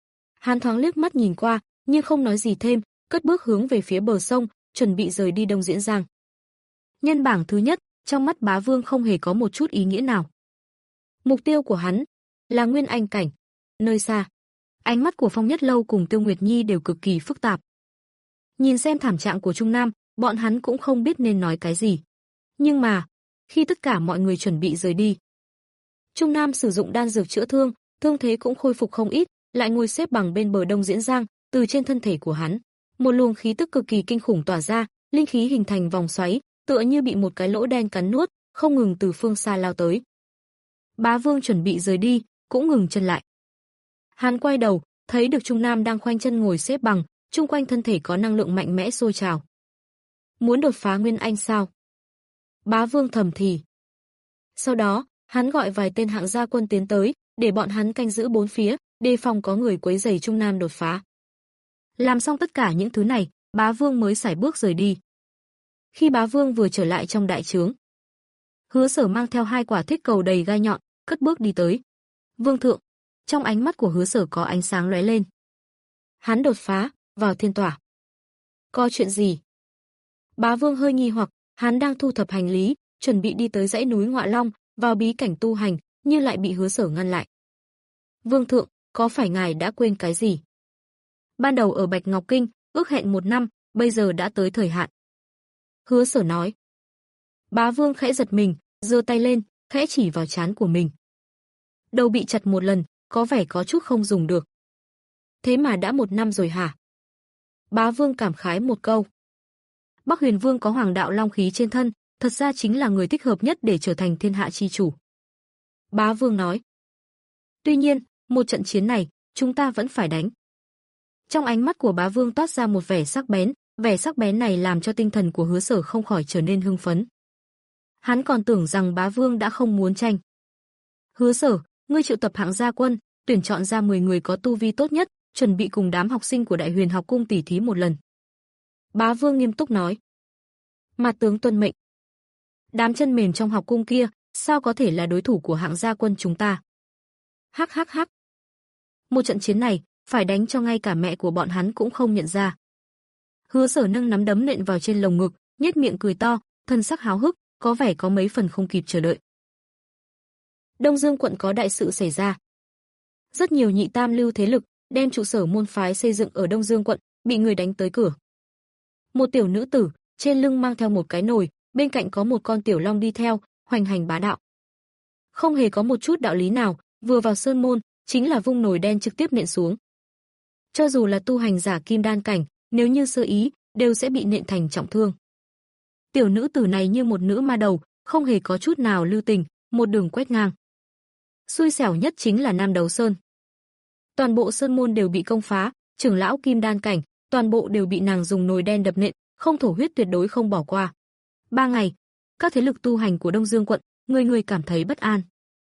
Speaker 2: Hắn thoáng liếc mắt nhìn qua, nhưng không nói gì thêm, cất bước hướng về phía bờ sông, chuẩn bị rời đi Đông Diễn Giang. Nhân bảng thứ nhất, trong mắt Bá Vương không hề có một chút ý nghĩa nào. Mục tiêu của hắn là Nguyên Anh cảnh. Nơi xa, ánh mắt của Phong Nhất Lâu cùng Tiêu Nguyệt Nhi đều cực kỳ phức tạp. Nhìn xem thảm trạng của Trung Nam, bọn hắn cũng không biết nên nói cái gì. Nhưng mà, khi tất cả mọi người chuẩn bị rời đi, Trung Nam sử dụng đan dược chữa thương, thương thế cũng khôi phục không ít, lại ngồi xếp bằng bên bờ Đông Diễn Giang, từ trên thân thể của hắn, một luồng khí tức cực kỳ kinh khủng tỏa ra, linh khí hình thành vòng xoáy, tựa như bị một cái lỗ đen cắn nuốt, không ngừng từ phương xa lao tới. Bá Vương chuẩn bị rời đi, cũng ngừng chân lại. Hắn quay đầu, thấy được Trung Nam đang khoanh chân ngồi xếp bằng, chung quanh thân thể có năng lượng mạnh mẽ sôi trào. Muốn đột phá Nguyên Anh sao? Bá Vương thầm thì. Sau đó, hắn gọi vài tên hạng gia quân tiến tới, để bọn hắn canh giữ bốn phía, đề phòng có người quấy rầy Trung Nam đột phá. Làm xong tất cả những thứ này, Bá Vương mới sải bước rời đi. Khi Bá Vương vừa trở lại trong đại trướng, Hứa Sở mang theo hai quả thích cầu đầy gai nhọn, cất bước đi tới. Vương thượng, trong ánh mắt của Hứa Sở có ánh sáng lóe lên. Hắn đột phá, vào thiên tỏa. Có chuyện gì? Bá Vương hơi nghi hoặc, hắn đang thu thập hành lý, chuẩn bị đi tới dãy núi Ngọa Long, vào bí cảnh tu hành, nhưng lại bị Hứa Sở ngăn lại. Vương thượng, có phải ngài đã quên cái gì? Ban đầu ở Bạch Ngọc Kinh, ước hẹn một năm, bây giờ đã tới thời hạn. Hứa Sở nói. Bá Vương khẽ giật mình, giơ tay lên, khẽ chỉ vào trán của mình. Đầu bị chặt một lần, có vẻ có chút không dùng được. Thế mà đã một năm rồi hả? Bá Vương cảm khái một câu. Bắc Huyền Vương có Hoàng đạo long khí trên thân, thật ra chính là người thích hợp nhất để trở thành thiên hạ chi chủ. Bá Vương nói. Tuy nhiên, một trận chiến này, chúng ta vẫn phải đánh. Trong ánh mắt của Bá Vương toát ra một vẻ sắc bén, vẻ sắc bén này làm cho tinh thần của Hứa Sở không khỏi trở nên hưng phấn. Hắn còn tưởng rằng Bá Vương đã không muốn tranh. Hứa Sở, ngươi triệu tập hạng gia quân, tuyển chọn ra mười người có tu vi tốt nhất, chuẩn bị cùng đám học sinh của Đại Huyền học cung tỉ thí một lần. Bá Vương nghiêm túc nói. Mà tướng tuân mệnh. Đám chân mềm trong học cung kia, sao có thể là đối thủ của hạng gia quân chúng ta? Hắc hắc hắc. Một trận chiến này, phải đánh cho ngay cả mẹ của bọn hắn cũng không nhận ra. Hứa Sở nâng nắm đấm nện vào trên lồng ngực, nhếch miệng cười to, thân sắc háo hức, có vẻ có mấy phần không kịp chờ đợi. Đông Dương quận có đại sự xảy ra. Rất nhiều nhị tam lưu thế lực đem trụ sở môn phái xây dựng ở Đông Dương quận, bị người đánh tới cửa. Một tiểu nữ tử, trên lưng mang theo một cái nồi, bên cạnh có một con tiểu long đi theo, hoành hành bá đạo. Không hề có một chút đạo lý nào, vừa vào sơn môn, chính là vung nồi đen trực tiếp nện xuống. Cho dù là tu hành giả kim đan cảnh, nếu như sơ ý, đều sẽ bị nện thành trọng thương. Tiểu nữ tử này như một nữ ma đầu, không hề có chút nào lưu tình, một đường quét ngang. Xui xẻo nhất chính là Nam Đấu Sơn. Toàn bộ sơn môn đều bị công phá, trưởng lão kim đan cảnh, toàn bộ đều bị nàng dùng nồi đen đập nện, không thổ huyết tuyệt đối không bỏ qua. Ba ngày, các thế lực tu hành của Đông Dương quận, người người cảm thấy bất an.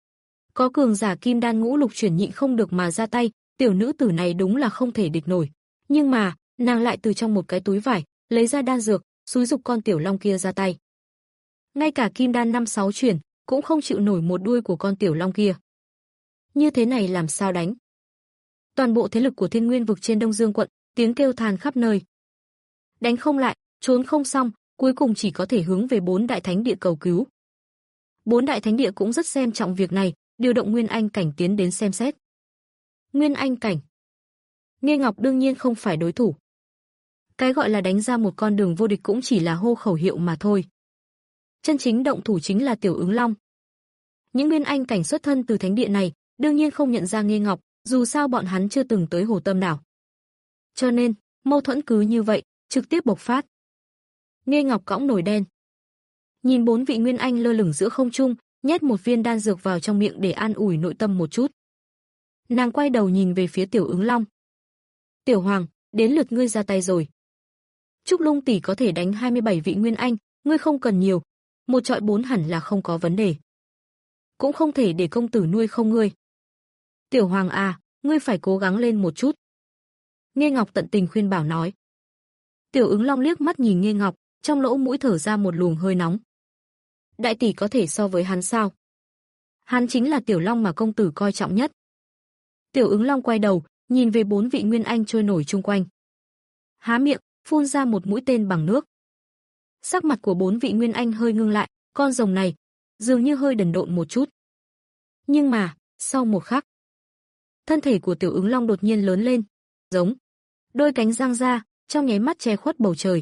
Speaker 2: Có cường giả kim đan ngũ lục chuyển nhịn không được mà ra tay, tiểu nữ tử này đúng là không thể địch nổi. Nhưng mà, nàng lại từ trong một cái túi vải, lấy ra đan dược, xúi giục con tiểu long kia ra tay. Ngay cả kim đan năm sáu chuyển, cũng không chịu nổi một đuôi của con tiểu long kia. Như thế này làm sao đánh? Toàn bộ thế lực của Thiên Nguyên vực trên Đông Dương quận, tiếng kêu than khắp nơi. Đánh không lại, trốn không xong, cuối cùng chỉ có thể hướng về bốn đại thánh địa cầu cứu. Bốn đại thánh địa cũng rất xem trọng việc này, điều động Nguyên Anh cảnh tiến đến xem xét. Nguyên Anh cảnh. Nghê Ngọc đương nhiên không phải đối thủ. Cái gọi là đánh ra một con đường vô địch cũng chỉ là hô khẩu hiệu mà thôi. Chân chính động thủ chính là Tiểu Ứng Long. Những Nguyên Anh cảnh xuất thân từ thánh địa này, đương nhiên không nhận ra Nghê Ngọc, dù sao bọn hắn chưa từng tới Hồ Tâm đảo. Cho nên, mâu thuẫn cứ như vậy, trực tiếp bộc phát. Nghê Ngọc cõng nồi đen. Nhìn bốn vị Nguyên Anh lơ lửng giữa không trung, nhét một viên đan dược vào trong miệng để an ủi nội tâm một chút. Nàng quay đầu nhìn về phía Tiểu Ứng Long. Tiểu Hoàng, đến lượt ngươi ra tay rồi. Trúc Lung tỷ có thể đánh hai mươi bảy vị Nguyên Anh, ngươi không cần nhiều, một trọi bốn hẳn là không có vấn đề. Cũng không thể để công tử nuôi không ngươi. Tiểu Hoàng à, ngươi phải cố gắng lên một chút. Nghê Ngọc tận tình khuyên bảo nói. Tiểu Ứng Long liếc mắt nhìn Nghê Ngọc, trong lỗ mũi thở ra một luồng hơi nóng. Đại tỷ có thể so với hắn sao? Hắn chính là Tiểu Long mà công tử coi trọng nhất. Tiểu Ứng Long quay đầu, nhìn về bốn vị Nguyên Anh trôi nổi chung quanh. Há miệng, phun ra một mũi tên bằng nước. Sắc mặt của bốn vị Nguyên Anh hơi ngưng lại, con rồng này dường như hơi đần độn một chút. Nhưng mà, Sau một khắc, thân thể của Tiểu Ứng Long đột nhiên lớn lên, giống, đôi cánh giang ra, trong nháy mắt che khuất bầu trời.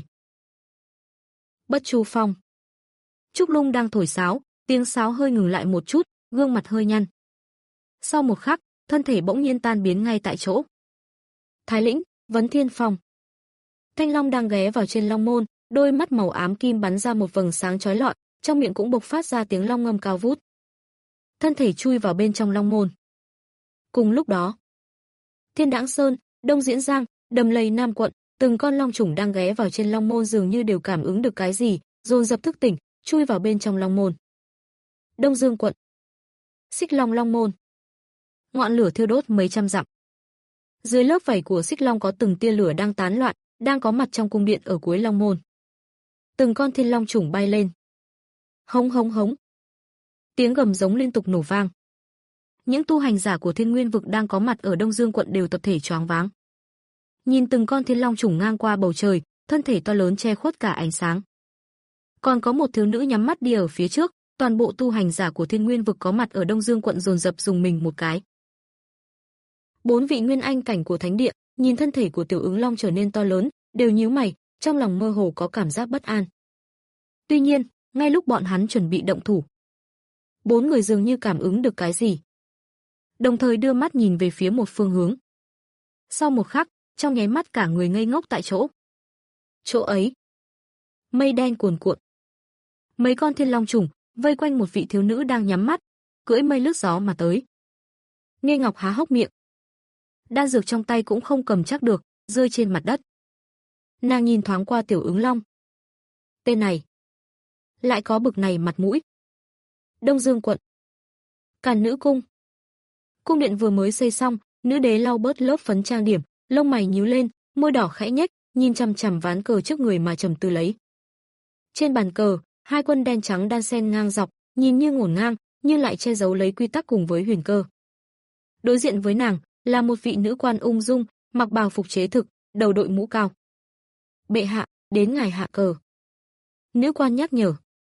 Speaker 2: Bất Chu Phong. Trúc Lung đang thổi sáo, tiếng sáo hơi ngừng lại một chút, gương mặt hơi nhăn. Sau một khắc, thân thể bỗng nhiên tan biến ngay tại chỗ. Thái Lĩnh, Vấn Thiên Phong. Thanh Long đang ghé vào trên long môn, đôi mắt màu ám kim bắn ra một vầng sáng chói lọi, trong miệng cũng bộc phát ra tiếng long ngâm cao vút. Thân thể chui vào bên trong long môn. Cùng lúc đó, Thiên Đãng Sơn, Đông Diễn Giang, Đầm Lầy Nam quận, từng con long trùng đang ghé vào trên long môn dường như đều cảm ứng được cái gì, dồn dập thức tỉnh, chui vào bên trong long môn. Đông Dương quận, Xích Long Long môn. Ngọn lửa thiêu đốt mấy trăm dặm. Dưới lớp vảy của xích long có từng tia lửa đang tán loạn, đang có mặt trong cung điện ở cuối long môn. Từng con thiên long trùng bay lên. Hống hống hống. Tiếng gầm giống liên tục nổ vang. Những tu hành giả của Thiên Nguyên vực đang có mặt ở Đông Dương quận đều tập thể choáng váng. Nhìn từng con thiên long trùng ngang qua bầu trời, thân thể to lớn che khuất cả ánh sáng. Còn có một thiếu nữ nhắm mắt đi ở phía trước, toàn bộ tu hành giả của Thiên Nguyên vực có mặt ở Đông Dương quận dồn dập dùng mình một cái. Bốn vị nguyên anh cảnh của thánh địa, nhìn thân thể của Tiểu Ứng Long trở nên to lớn, đều nhíu mày, trong lòng mơ hồ có cảm giác bất an. Tuy nhiên, ngay lúc bọn hắn chuẩn bị động thủ, bốn người dường như cảm ứng được cái gì, đồng thời đưa mắt nhìn về phía một phương hướng. Sau một khắc, trong nháy mắt cả người ngây ngốc tại chỗ. Chỗ ấy, mây đen cuồn cuộn. Mấy con thiên long trùng vây quanh một vị thiếu nữ đang nhắm mắt, cưỡi mây lướt gió mà tới. Nghe Ngọc há hốc miệng. Đan dược trong tay cũng không cầm chắc được, rơi trên mặt đất. Nàng nhìn thoáng qua Tiểu Ứng Long. Tên này lại có bực này mặt mũi. Đông Dương quận, Càn Nữ cung. Cung điện vừa mới xây xong, nữ đế lau bớt lớp phấn trang điểm, lông mày nhíu lên, môi đỏ khẽ nhếch, nhìn chằm chằm ván cờ trước người mà trầm tư lấy. Trên bàn cờ, hai quân đen trắng đan xen ngang dọc, nhìn như ngổn ngang, nhưng lại che giấu lấy quy tắc cùng với huyền cơ. Đối diện với nàng là một vị nữ quan ung dung, mặc bào phục chế thực, đầu đội mũ cao. Bệ hạ, đến ngài hạ cờ. Nữ quan nhắc nhở.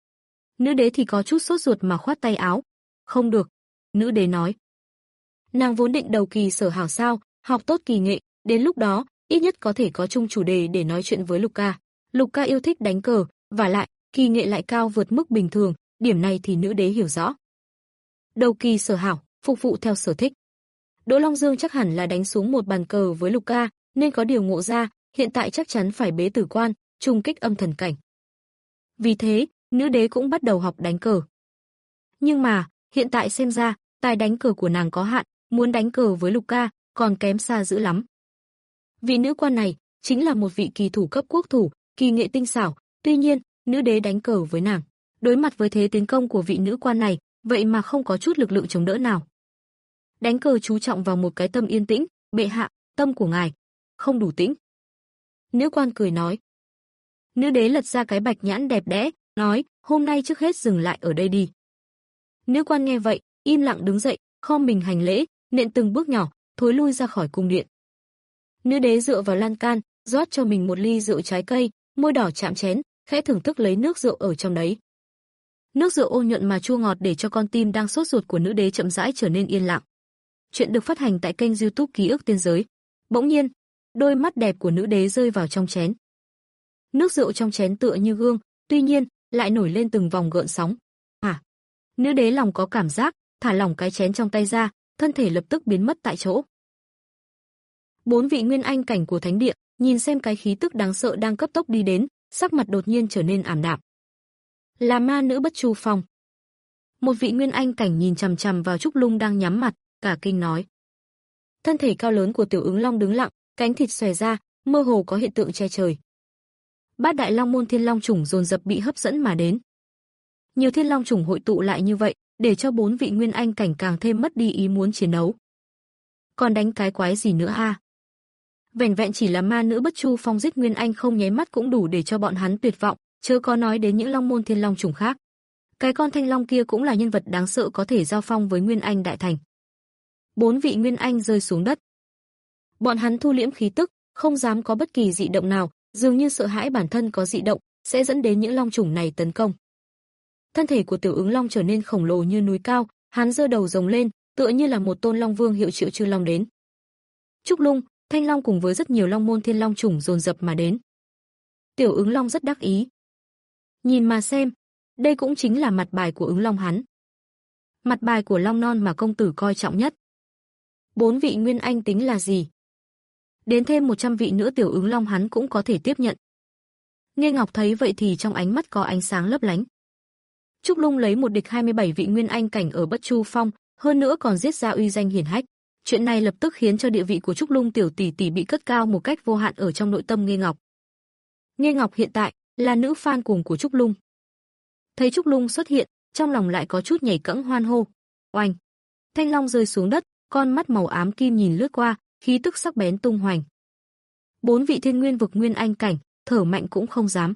Speaker 2: Nữ đế thì có chút sốt ruột mà khoát tay áo. Không được, nữ đế nói. Nàng vốn định đầu kỳ sở hảo sao, học tốt kỳ nghệ, đến lúc đó, ít nhất có thể có chung chủ đề để nói chuyện với Luca. Luca yêu thích đánh cờ, và lại, kỳ nghệ lại cao vượt mức bình thường, điểm này thì nữ đế hiểu rõ. Đầu kỳ sở hảo, phục vụ theo sở thích. Đỗ Long Dương chắc hẳn là đánh xuống một bàn cờ với Luca, nên có điều ngộ ra, hiện tại chắc chắn phải bế tử quan, trùng kích âm thần cảnh. Vì thế, nữ đế cũng bắt đầu học đánh cờ. Nhưng mà, hiện tại xem ra, tài đánh cờ của nàng có hạn, muốn đánh cờ với Luca, còn kém xa dữ lắm. Vị nữ quan này, chính là một vị kỳ thủ cấp quốc thủ, kỳ nghệ tinh xảo, tuy nhiên, nữ đế đánh cờ với nàng. Đối mặt với thế tiến công của vị nữ quan này, vậy mà không có chút lực lượng chống đỡ nào. Đánh cờ chú trọng vào một cái tâm yên tĩnh, bệ hạ, tâm của ngài không đủ tĩnh. Nữ quan cười nói. Nữ đế lật ra cái bạch nhãn đẹp đẽ, nói, hôm nay trước hết dừng lại ở đây đi. Nữ quan nghe vậy, im lặng đứng dậy, khom mình hành lễ, nện từng bước nhỏ, thối lui ra khỏi cung điện. Nữ đế dựa vào lan can, rót cho mình một ly rượu trái cây, môi đỏ chạm chén, khẽ thưởng thức lấy nước rượu ở trong đấy. Nước rượu ôn nhuận mà chua ngọt để cho con tim đang sốt ruột của nữ đế chậm rãi trở nên yên lặng. Chuyện được phát hành tại kênh YouTube Ký ức Tiên giới. Bỗng nhiên, đôi mắt đẹp của nữ đế rơi vào trong chén. Nước rượu trong chén tựa như gương, tuy nhiên, lại nổi lên từng vòng gợn sóng. À, nữ đế lòng có cảm giác, thả lỏng cái chén trong tay ra, thân thể lập tức biến mất tại chỗ. Bốn vị nguyên anh cảnh của thánh địa, nhìn xem cái khí tức đáng sợ đang cấp tốc đi đến, sắc mặt đột nhiên trở nên ảm đạm. Là ma nữ Bất Chu Phong. Một vị nguyên anh cảnh nhìn chằm chằm vào Trúc Lung đang nhắm mặt, cả kinh nói. Thân thể cao lớn của Tiểu Ứng Long đứng lặng, cánh thịt xòe ra, mơ hồ có hiện tượng che trời. Bát đại long môn thiên long chủng dồn dập bị hấp dẫn mà đến. Nhiều thiên long chủng hội tụ lại như vậy, để cho bốn vị nguyên anh cảnh càng thêm mất đi ý muốn chiến đấu. Còn đánh cái quái gì nữa a? Vẻn vẹn chỉ là ma nữ Bất Chu Phong giết nguyên anh không nháy mắt cũng đủ để cho bọn hắn tuyệt vọng, chớ có nói đến những long môn thiên long chủng khác. Cái con thanh long kia cũng là nhân vật đáng sợ có thể giao phong với nguyên anh đại thành. Bốn vị nguyên anh rơi xuống đất. Bọn hắn thu liễm khí tức, không dám có bất kỳ dị động nào, dường như sợ hãi bản thân có dị động sẽ dẫn đến những long chủng này tấn công. Thân thể của Tiểu Ứng Long trở nên khổng lồ như núi cao, hắn giơ đầu rồng lên, tựa như là một tôn long vương hiệu triệu chư long đến. Trúc Lung, Thanh Long cùng với rất nhiều long môn thiên long chủng dồn dập mà đến. Tiểu Ứng Long rất đắc ý. Nhìn mà xem, đây cũng chính là mặt bài của Ứng Long hắn. Mặt bài của Long Non mà công tử coi trọng nhất. Bốn vị nguyên anh tính là gì? Đến thêm một trăm vị nữa Tiểu Ứng Long hắn cũng có thể tiếp nhận. Nghê Ngọc thấy vậy thì trong ánh mắt có ánh sáng lấp lánh. Trúc Lung lấy một địch hai mươi bảy vị nguyên anh cảnh ở Bất Chu Phong, hơn nữa còn giết ra uy danh hiển hách. Chuyện này lập tức khiến cho địa vị của Trúc Lung tiểu tỷ tỷ bị cất cao một cách vô hạn ở trong nội tâm Nghê Ngọc. Nghê Ngọc hiện tại là nữ fan cuồng của Trúc Lung. Thấy Trúc Lung xuất hiện, trong lòng lại có chút nhảy cẫng hoan hô. Oanh! Thanh long rơi xuống đất, con mắt màu ám kim nhìn lướt qua, khí tức sắc bén tung hoành. Bốn vị thiên nguyên vực nguyên anh cảnh, thở mạnh cũng không dám.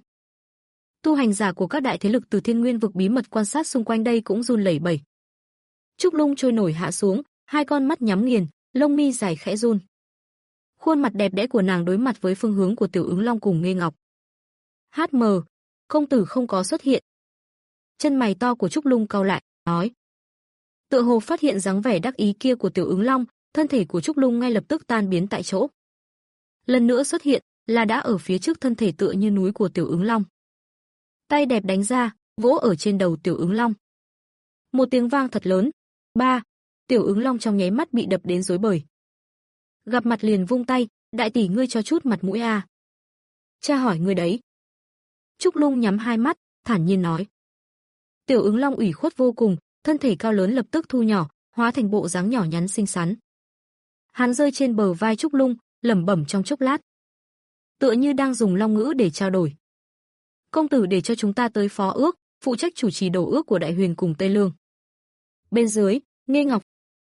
Speaker 2: Tu hành giả của các đại thế lực từ thiên nguyên vực bí mật quan sát xung quanh đây cũng run lẩy bẩy. Trúc Lung trôi nổi hạ xuống, hai con mắt nhắm nghiền, lông mi dài khẽ run. Khuôn mặt đẹp đẽ của nàng đối mặt với phương hướng của Tiểu Ứng Long cùng Nghê Ngọc. hát em, công tử không có xuất hiện. Chân mày to của Trúc Lung cau lại, nói. Tựa hồ phát hiện dáng vẻ đắc ý kia của Tiểu Ứng Long, thân thể của Trúc Lung ngay lập tức tan biến tại chỗ. Lần nữa xuất hiện, là đã ở phía trước thân thể tựa như núi của Tiểu Ứng Long. Tay đẹp đánh ra, vỗ ở trên đầu Tiểu Ứng Long. Một tiếng vang thật lớn. Ba, Tiểu Ứng Long trong nháy mắt bị đập đến rối bời. Gặp mặt liền vung tay, đại tỷ ngươi cho chút mặt mũi à. Cha hỏi ngươi đấy. Trúc Lung nhắm hai mắt, thản nhiên nói. Tiểu Ứng Long ủy khuất vô cùng, thân thể cao lớn lập tức thu nhỏ, hóa thành bộ dáng nhỏ nhắn xinh xắn. Hắn rơi trên bờ vai Trúc Lung, lẩm bẩm trong chốc lát. Tựa như đang dùng long ngữ để trao đổi. Công tử để cho chúng ta tới phó ước, phụ trách chủ trì đồ ước của Đại Huyền cùng Tây Lương. Bên dưới, Nghê Ngọc.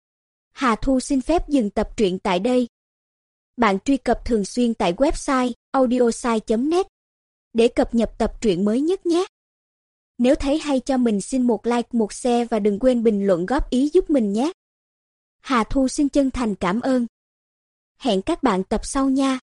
Speaker 3: Hà Thu xin phép dừng tập truyện tại đây. Bạn truy cập thường xuyên tại website audiosai chấm net để cập nhật tập truyện mới nhất nhé. Nếu thấy hay cho mình xin một like, một share và đừng quên bình luận góp ý giúp mình nhé. Hà Thu xin chân thành cảm ơn. Hẹn các bạn tập sau nha.